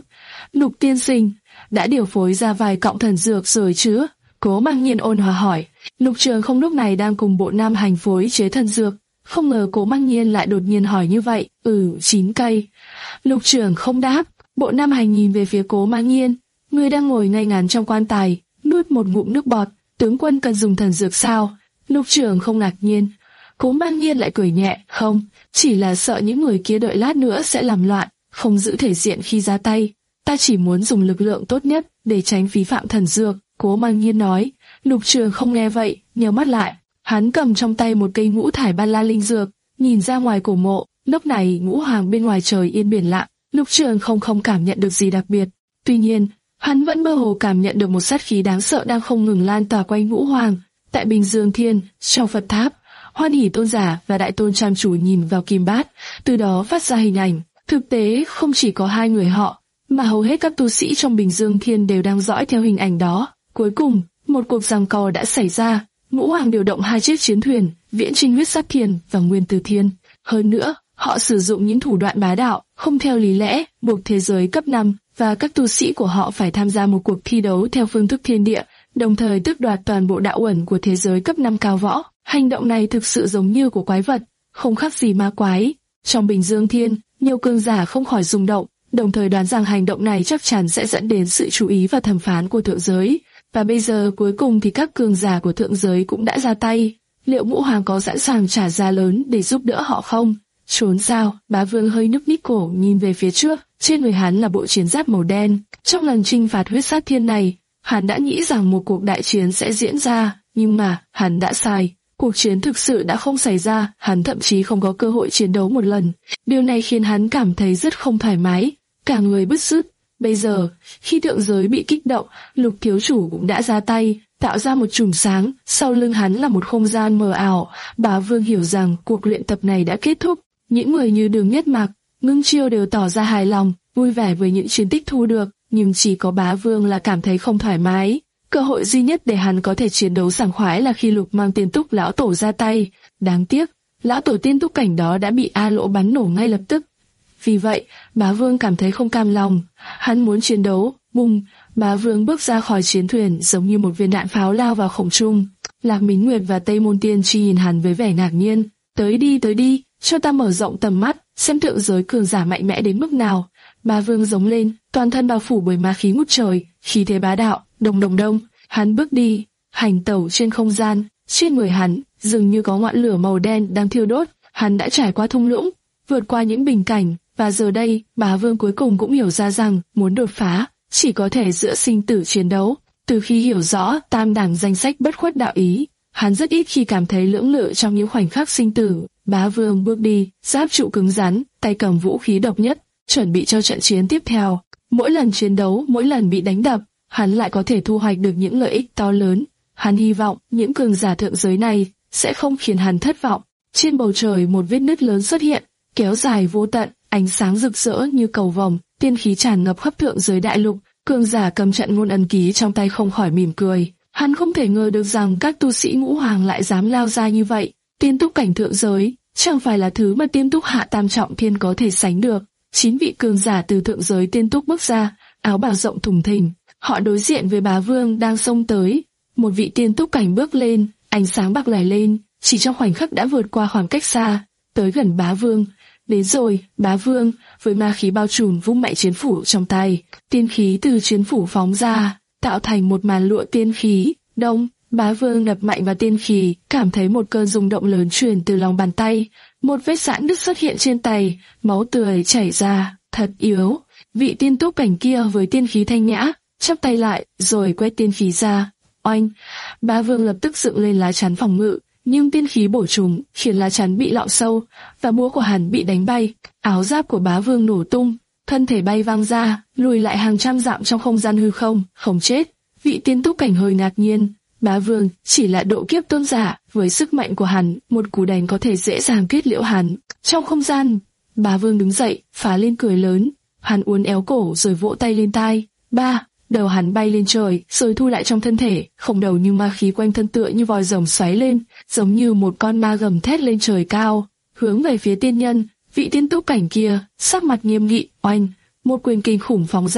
Lục tiên sinh, đã điều phối ra vài cọng thần dược rồi chứ? Cố Mang Nhiên ôn hòa hỏi. Lục Trường Không lúc này đang cùng Bộ Nam Hành phối chế thần dược, không ngờ Cố Mang Nhiên lại đột nhiên hỏi như vậy. Ừ, chín cây. Lục Trường Không đáp. Bộ Nam Hành nhìn về phía Cố Mang Nhiên, người đang ngồi ngay ngắn trong quan tài, nuốt một ngụm nước bọt. Tướng quân cần dùng thần dược sao? Lục Trường Không ngạc nhiên. Cố Mang Nhiên lại cười nhẹ. Không, chỉ là sợ những người kia đợi lát nữa sẽ làm loạn, không giữ thể diện khi ra tay. Ta chỉ muốn dùng lực lượng tốt nhất để tránh phí phạm thần dược. Cố Mang Nhiên nói. Lục Trường Không nghe vậy, nheo mắt lại. Hắn cầm trong tay một cây ngũ thải ban la linh dược, nhìn ra ngoài cổ mộ. Lúc này ngũ hoàng bên ngoài trời yên biển lặng. Lục Trường Không không cảm nhận được gì đặc biệt. Tuy nhiên, hắn vẫn mơ hồ cảm nhận được một sát khí đáng sợ đang không ngừng lan tỏa quanh ngũ hoàng. Tại Bình Dương Thiên, trong Phật Tháp, Hoan Hỷ Tôn giả và Đại Tôn chăm chú nhìn vào kim bát, từ đó phát ra hình ảnh. Thực tế không chỉ có hai người họ, mà hầu hết các tu sĩ trong Bình Dương Thiên đều đang dõi theo hình ảnh đó. Cuối cùng, một cuộc giằng co đã xảy ra. Ngũ hoàng điều động hai chiếc chiến thuyền, Viễn Trinh Huyết Sát Thiên và Nguyên Tử Thiên. Hơn nữa, họ sử dụng những thủ đoạn bá đạo, không theo lý lẽ, buộc thế giới cấp năm và các tu sĩ của họ phải tham gia một cuộc thi đấu theo phương thức thiên địa, đồng thời tước đoạt toàn bộ đạo uẩn của thế giới cấp năm cao võ. Hành động này thực sự giống như của quái vật, không khác gì ma quái. Trong Bình Dương Thiên, nhiều cường giả không khỏi rung động, đồng thời đoán rằng hành động này chắc chắn sẽ dẫn đến sự chú ý và thẩm phán của thượng giới. Và bây giờ cuối cùng thì các cường giả của thượng giới cũng đã ra tay. Liệu Ngũ Hoàng có sẵn sàng trả giá lớn để giúp đỡ họ không? Trốn sao? Bá Vương hơi nhúc nhích cổ nhìn về phía trước. Trên người hắn là bộ chiến giáp màu đen. Trong lần chinh phạt Huyết Sát Thiên này, hắn đã nghĩ rằng một cuộc đại chiến sẽ diễn ra, nhưng mà hắn đã sai. Cuộc chiến thực sự đã không xảy ra, hắn thậm chí không có cơ hội chiến đấu một lần. Điều này khiến hắn cảm thấy rất không thoải mái, cả người bứt rứt. Bây giờ, khi thượng giới bị kích động, Lục thiếu chủ cũng đã ra tay, tạo ra một chùm sáng, sau lưng hắn là một không gian mờ ảo. Bá Vương hiểu rằng cuộc luyện tập này đã kết thúc. Những người như Đường Nhất Mạc, Ngưng Chiêu đều tỏ ra hài lòng, vui vẻ với những chiến tích thu được, nhưng chỉ có Bá Vương là cảm thấy không thoải mái. Cơ hội duy nhất để hắn có thể chiến đấu sảng khoái là khi Lục Mang Tiên Túc lão tổ ra tay. Đáng tiếc, lão tổ tiên túc cảnh đó đã bị A Lỗ bắn nổ ngay lập tức. Vì vậy, Bá Vương cảm thấy không cam lòng, hắn muốn chiến đấu. Bùng, Bá Vương bước ra khỏi chiến thuyền giống như một viên đạn pháo lao vào không trung. Lạc Mính Nguyệt và Tây Môn Tiên Tri nhìn hắn với vẻ ngạc nhiên. Tới đi, tới đi, cho ta mở rộng tầm mắt, xem thượng giới cường giả mạnh mẽ đến mức nào. Bá Vương giống lên, toàn thân bao phủ bởi ma khí ngút trời, khí thế bá đạo. Đồng đồng đông, hắn bước đi, hành tẩu trên không gian, trên người hắn dường như có ngọn lửa màu đen đang thiêu đốt. Hắn đã trải qua thung lũng, vượt qua những bình cảnh, và giờ đây, Bá Vương cuối cùng cũng hiểu ra rằng muốn đột phá chỉ có thể giữa sinh tử chiến đấu. Từ khi hiểu rõ tam đẳng danh sách bất khuất đạo ý, hắn rất ít khi cảm thấy lưỡng lự trong những khoảnh khắc sinh tử. Bá Vương bước đi, giáp trụ cứng rắn, tay cầm vũ khí độc nhất, chuẩn bị cho trận chiến tiếp theo. Mỗi lần chiến đấu, mỗi lần bị đánh đập, hắn lại có thể thu hoạch được những lợi ích to lớn. Hắn hy vọng những cường giả thượng giới này sẽ không khiến hắn thất vọng. Trên bầu trời một vết nứt lớn xuất hiện, kéo dài vô tận, ánh sáng rực rỡ như cầu vồng, tiên khí tràn ngập khắp thượng giới đại lục. Cường giả cầm trận ngôn ấn ký trong tay không khỏi mỉm cười. Hắn không thể ngờ được rằng các tu sĩ ngũ hoàng lại dám lao ra như vậy. Tiên túc cảnh thượng giới chẳng phải là thứ mà tiên túc hạ tam trọng thiên có thể sánh được. Chín vị cường giả từ thượng giới tiên túc bước ra, áo bào rộng thùng thình. Họ đối diện với Bá Vương đang xông tới. Một vị tiên túc cảnh bước lên, ánh sáng bạc lẻ lên, chỉ trong khoảnh khắc đã vượt qua khoảng cách xa, tới gần Bá Vương. Đến rồi, Bá Vương, với ma khí bao trùm vung mạnh chiến phủ trong tay, tiên khí từ chiến phủ phóng ra, tạo thành một màn lụa tiên khí. Đông, Bá Vương đập mạnh vào tiên khí, cảm thấy một cơn rung động lớn truyền từ lòng bàn tay, một vết giãn nứt xuất hiện trên tay, máu tươi chảy ra, thật yếu. Vị tiên túc cảnh kia với tiên khí thanh nhã, chắp tay lại, rồi quét tiên khí ra. Oanh! Bá Vương lập tức dựng lên lá chắn phòng ngự, nhưng tiên khí bổ trúng, khiến lá chắn bị lọt sâu, và búa của hắn bị đánh bay. Áo giáp của Bá Vương nổ tung, thân thể bay văng ra, lùi lại hàng trăm dặm trong không gian hư không, không chết. Vị tiên túc cảnh hơi ngạc nhiên. Bá Vương chỉ là độ kiếp tôn giả, với sức mạnh của hắn, một cú đánh có thể dễ dàng kết liễu hắn. Trong không gian, Bá Vương đứng dậy, phá lên cười lớn. Hắn uốn éo cổ rồi vỗ tay lên tai. Ba! Đầu hắn bay lên trời, rồi thu lại trong thân thể, không đầu nhưng ma khí quanh thân tựa như vòi rồng xoáy lên, giống như một con ma gầm thét lên trời cao, hướng về phía tiên nhân. Vị tiên túc cảnh kia, sắc mặt nghiêm nghị. Oanh! Một quyền kinh khủng phóng ra,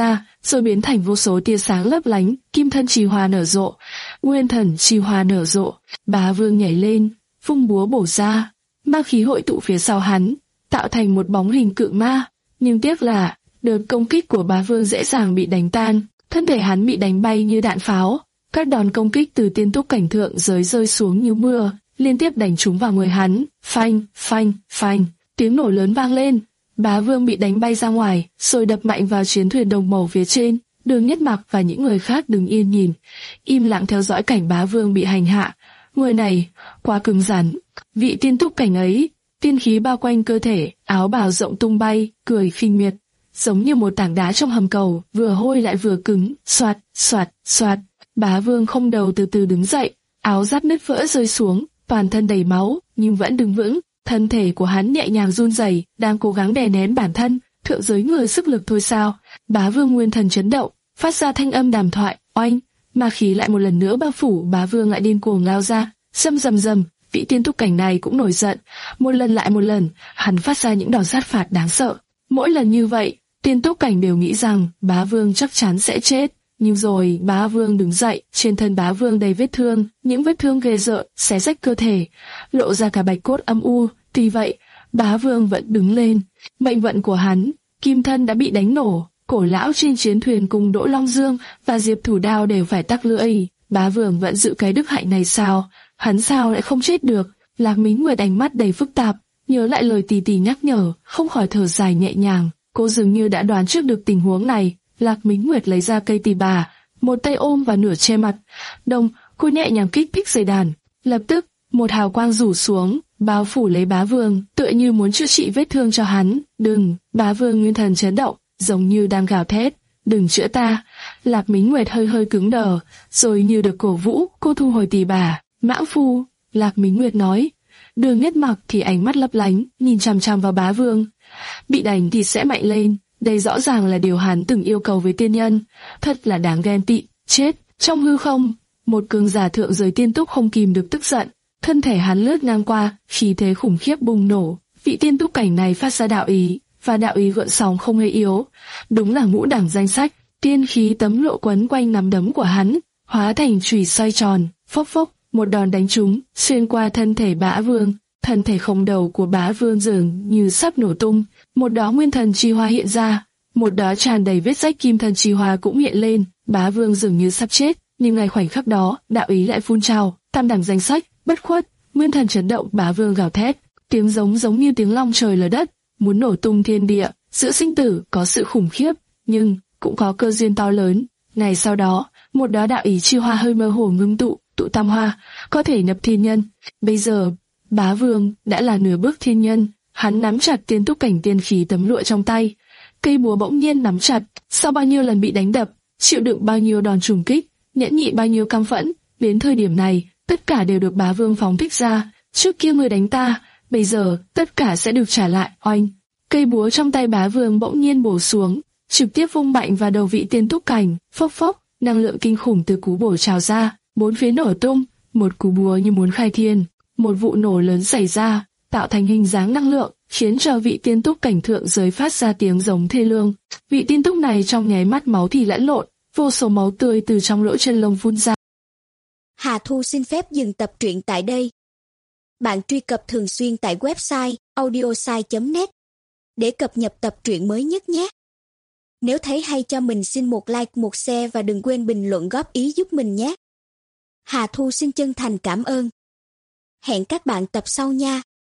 rồi biến thành vô số tia sáng lấp lánh, kim thân chi hoa nở rộ, nguyên thần chi hoa nở rộ. Bá Vương nhảy lên, vung búa bổ ra, ma khí hội tụ phía sau hắn, tạo thành một bóng hình cự ma. Nhưng tiếc là đợt công kích của Bá Vương dễ dàng bị đánh tan, thân thể hắn bị đánh bay như đạn pháo. Các đòn công kích từ tiên túc cảnh thượng giới rơi xuống như mưa, liên tiếp đánh trúng vào người hắn. Phanh, phanh, phanh, tiếng nổ lớn vang lên. Bá Vương bị đánh bay ra ngoài, rồi đập mạnh vào chiến thuyền đồng màu phía trên. Đường Nhất Mặc và những người khác đứng yên nhìn, im lặng theo dõi cảnh Bá Vương bị hành hạ. Người này quá cứng rắn. Vị tiên túc cảnh ấy, tiên khí bao quanh cơ thể, áo bào rộng tung bay, cười khinh miệt, giống như một tảng đá trong hầm cầu, vừa hôi lại vừa cứng. Soạt, soạt, soạt. Bá Vương không đầu từ từ đứng dậy, áo giáp nứt vỡ rơi xuống, toàn thân đầy máu, nhưng vẫn đứng vững. Thân thể của hắn nhẹ nhàng run rẩy, đang cố gắng đè nén bản thân. Thượng giới người sức lực thôi sao? Bá Vương nguyên thần chấn động, phát ra thanh âm đàm thoại. Oanh, ma khí lại một lần nữa bao phủ. Bá Vương lại điên cuồng lao ra, rầm rầm rầm. Vị tiên túc cảnh này cũng nổi giận, một lần lại một lần, hắn phát ra những đòn sát phạt đáng sợ. Mỗi lần như vậy, tiên túc cảnh đều nghĩ rằng Bá Vương chắc chắn sẽ chết. Nhưng rồi Bá Vương đứng dậy, trên thân Bá Vương đầy vết thương, những vết thương ghê rợn xé rách cơ thể, lộ ra cả bạch cốt âm u. Tuy vậy, Bá Vương vẫn đứng lên. Mệnh vận của hắn, kim thân đã bị đánh nổ. Cổ lão trên chiến thuyền cùng Đỗ Long Dương và Diệp Thủ Đao đều phải tắc lưỡi. Bá Vương vẫn giữ cái đức hạnh này sao? Hắn sao lại không chết được? Lạc Mính Nguyệt ánh mắt đầy phức tạp, nhớ lại lời tỷ tỷ nhắc nhở, không khỏi thở dài nhẹ nhàng. Cô dường như đã đoán trước được tình huống này. Lạc Mính Nguyệt lấy ra cây tỳ bà, một tay ôm và nửa che mặt. Đồng, cô nhẹ nhàng kích thích dây đàn. Lập tức, một hào quang rủ xuống, bao phủ lấy Bá Vương, tựa như muốn chữa trị vết thương cho hắn. Đừng! Bá Vương nguyên thần chấn động, giống như đang gào thét. Đừng chữa ta! Lạc Mính Nguyệt hơi hơi cứng đờ, rồi như được cổ vũ, cô thu hồi tỳ bà. Mãng phu! Lạc Mính Nguyệt nói. Đường Nhất Mặc thì ánh mắt lấp lánh, nhìn chằm chằm vào Bá Vương. Bị đánh thì sẽ mạnh lên. Đây rõ ràng là điều hắn từng yêu cầu với tiên nhân, thật là đáng ghen tị. Chết! Trong hư không, một cường giả thượng giới tiên túc không kìm được tức giận, thân thể hắn lướt ngang qua, khí thế khủng khiếp bùng nổ. Vị tiên túc cảnh này phát ra đạo ý, và đạo ý gợn sóng không hề yếu, đúng là ngũ đẳng danh sách. Tiên khí tấm lộ quấn quanh nắm đấm của hắn, hóa thành chùy xoay tròn, phốc phốc, một đòn đánh trúng, xuyên qua thân thể Bá Vương. Thân thể không đầu của Bá Vương dường như sắp nổ tung, một đóa nguyên thần chi hoa hiện ra, một đóa tràn đầy vết rách kim thần chi hoa cũng hiện lên. Bá Vương dường như sắp chết, nhưng ngay khoảnh khắc đó, đạo ý lại phun trào, tam đẳng danh sách, bất khuất, nguyên thần chấn động. Bá Vương gào thét, tiếng giống giống như tiếng long trời lở đất, muốn nổ tung thiên địa. Giữa sinh tử có sự khủng khiếp, nhưng cũng có cơ duyên to lớn. Ngày sau đó, một đóa đạo ý chi hoa hơi mơ hồ ngưng tụ, tụ tam hoa, có thể nhập thiên nhân. Bây giờ Bá Vương đã là nửa bước thiên nhân, hắn nắm chặt tiên túc cảnh tiên khí tấm lụa trong tay, cây búa bỗng nhiên nắm chặt. Sau bao nhiêu lần bị đánh đập, chịu đựng bao nhiêu đòn trùng kích, nhẫn nhị bao nhiêu căm phẫn, đến thời điểm này, tất cả đều được Bá Vương phóng thích ra. Trước kia người đánh ta, bây giờ tất cả sẽ được trả lại. Oanh! Cây búa trong tay Bá Vương bỗng nhiên bổ xuống, trực tiếp vung mạnh vào đầu vị tiên túc cảnh. Phốc phốc, năng lượng kinh khủng từ cú bổ trào ra, bốn phía nổ tung, một cú búa như muốn khai thiên. Một vụ nổ lớn xảy ra, tạo thành hình dáng năng lượng, khiến cho vị tiên túc cảnh thượng giới phát ra tiếng giống thê lương. Vị tiên túc này trong nháy mắt máu thì lẫn lộn, vô số máu tươi từ trong lỗ chân lông phun ra. Hà Thu xin phép dừng tập truyện tại đây. Bạn truy cập thường xuyên tại website audiosai chấm net để cập nhật tập truyện mới nhất nhé. Nếu thấy hay cho mình xin một like, một share và đừng quên bình luận góp ý giúp mình nhé. Hà Thu xin chân thành cảm ơn. Hẹn các bạn tập sau nha.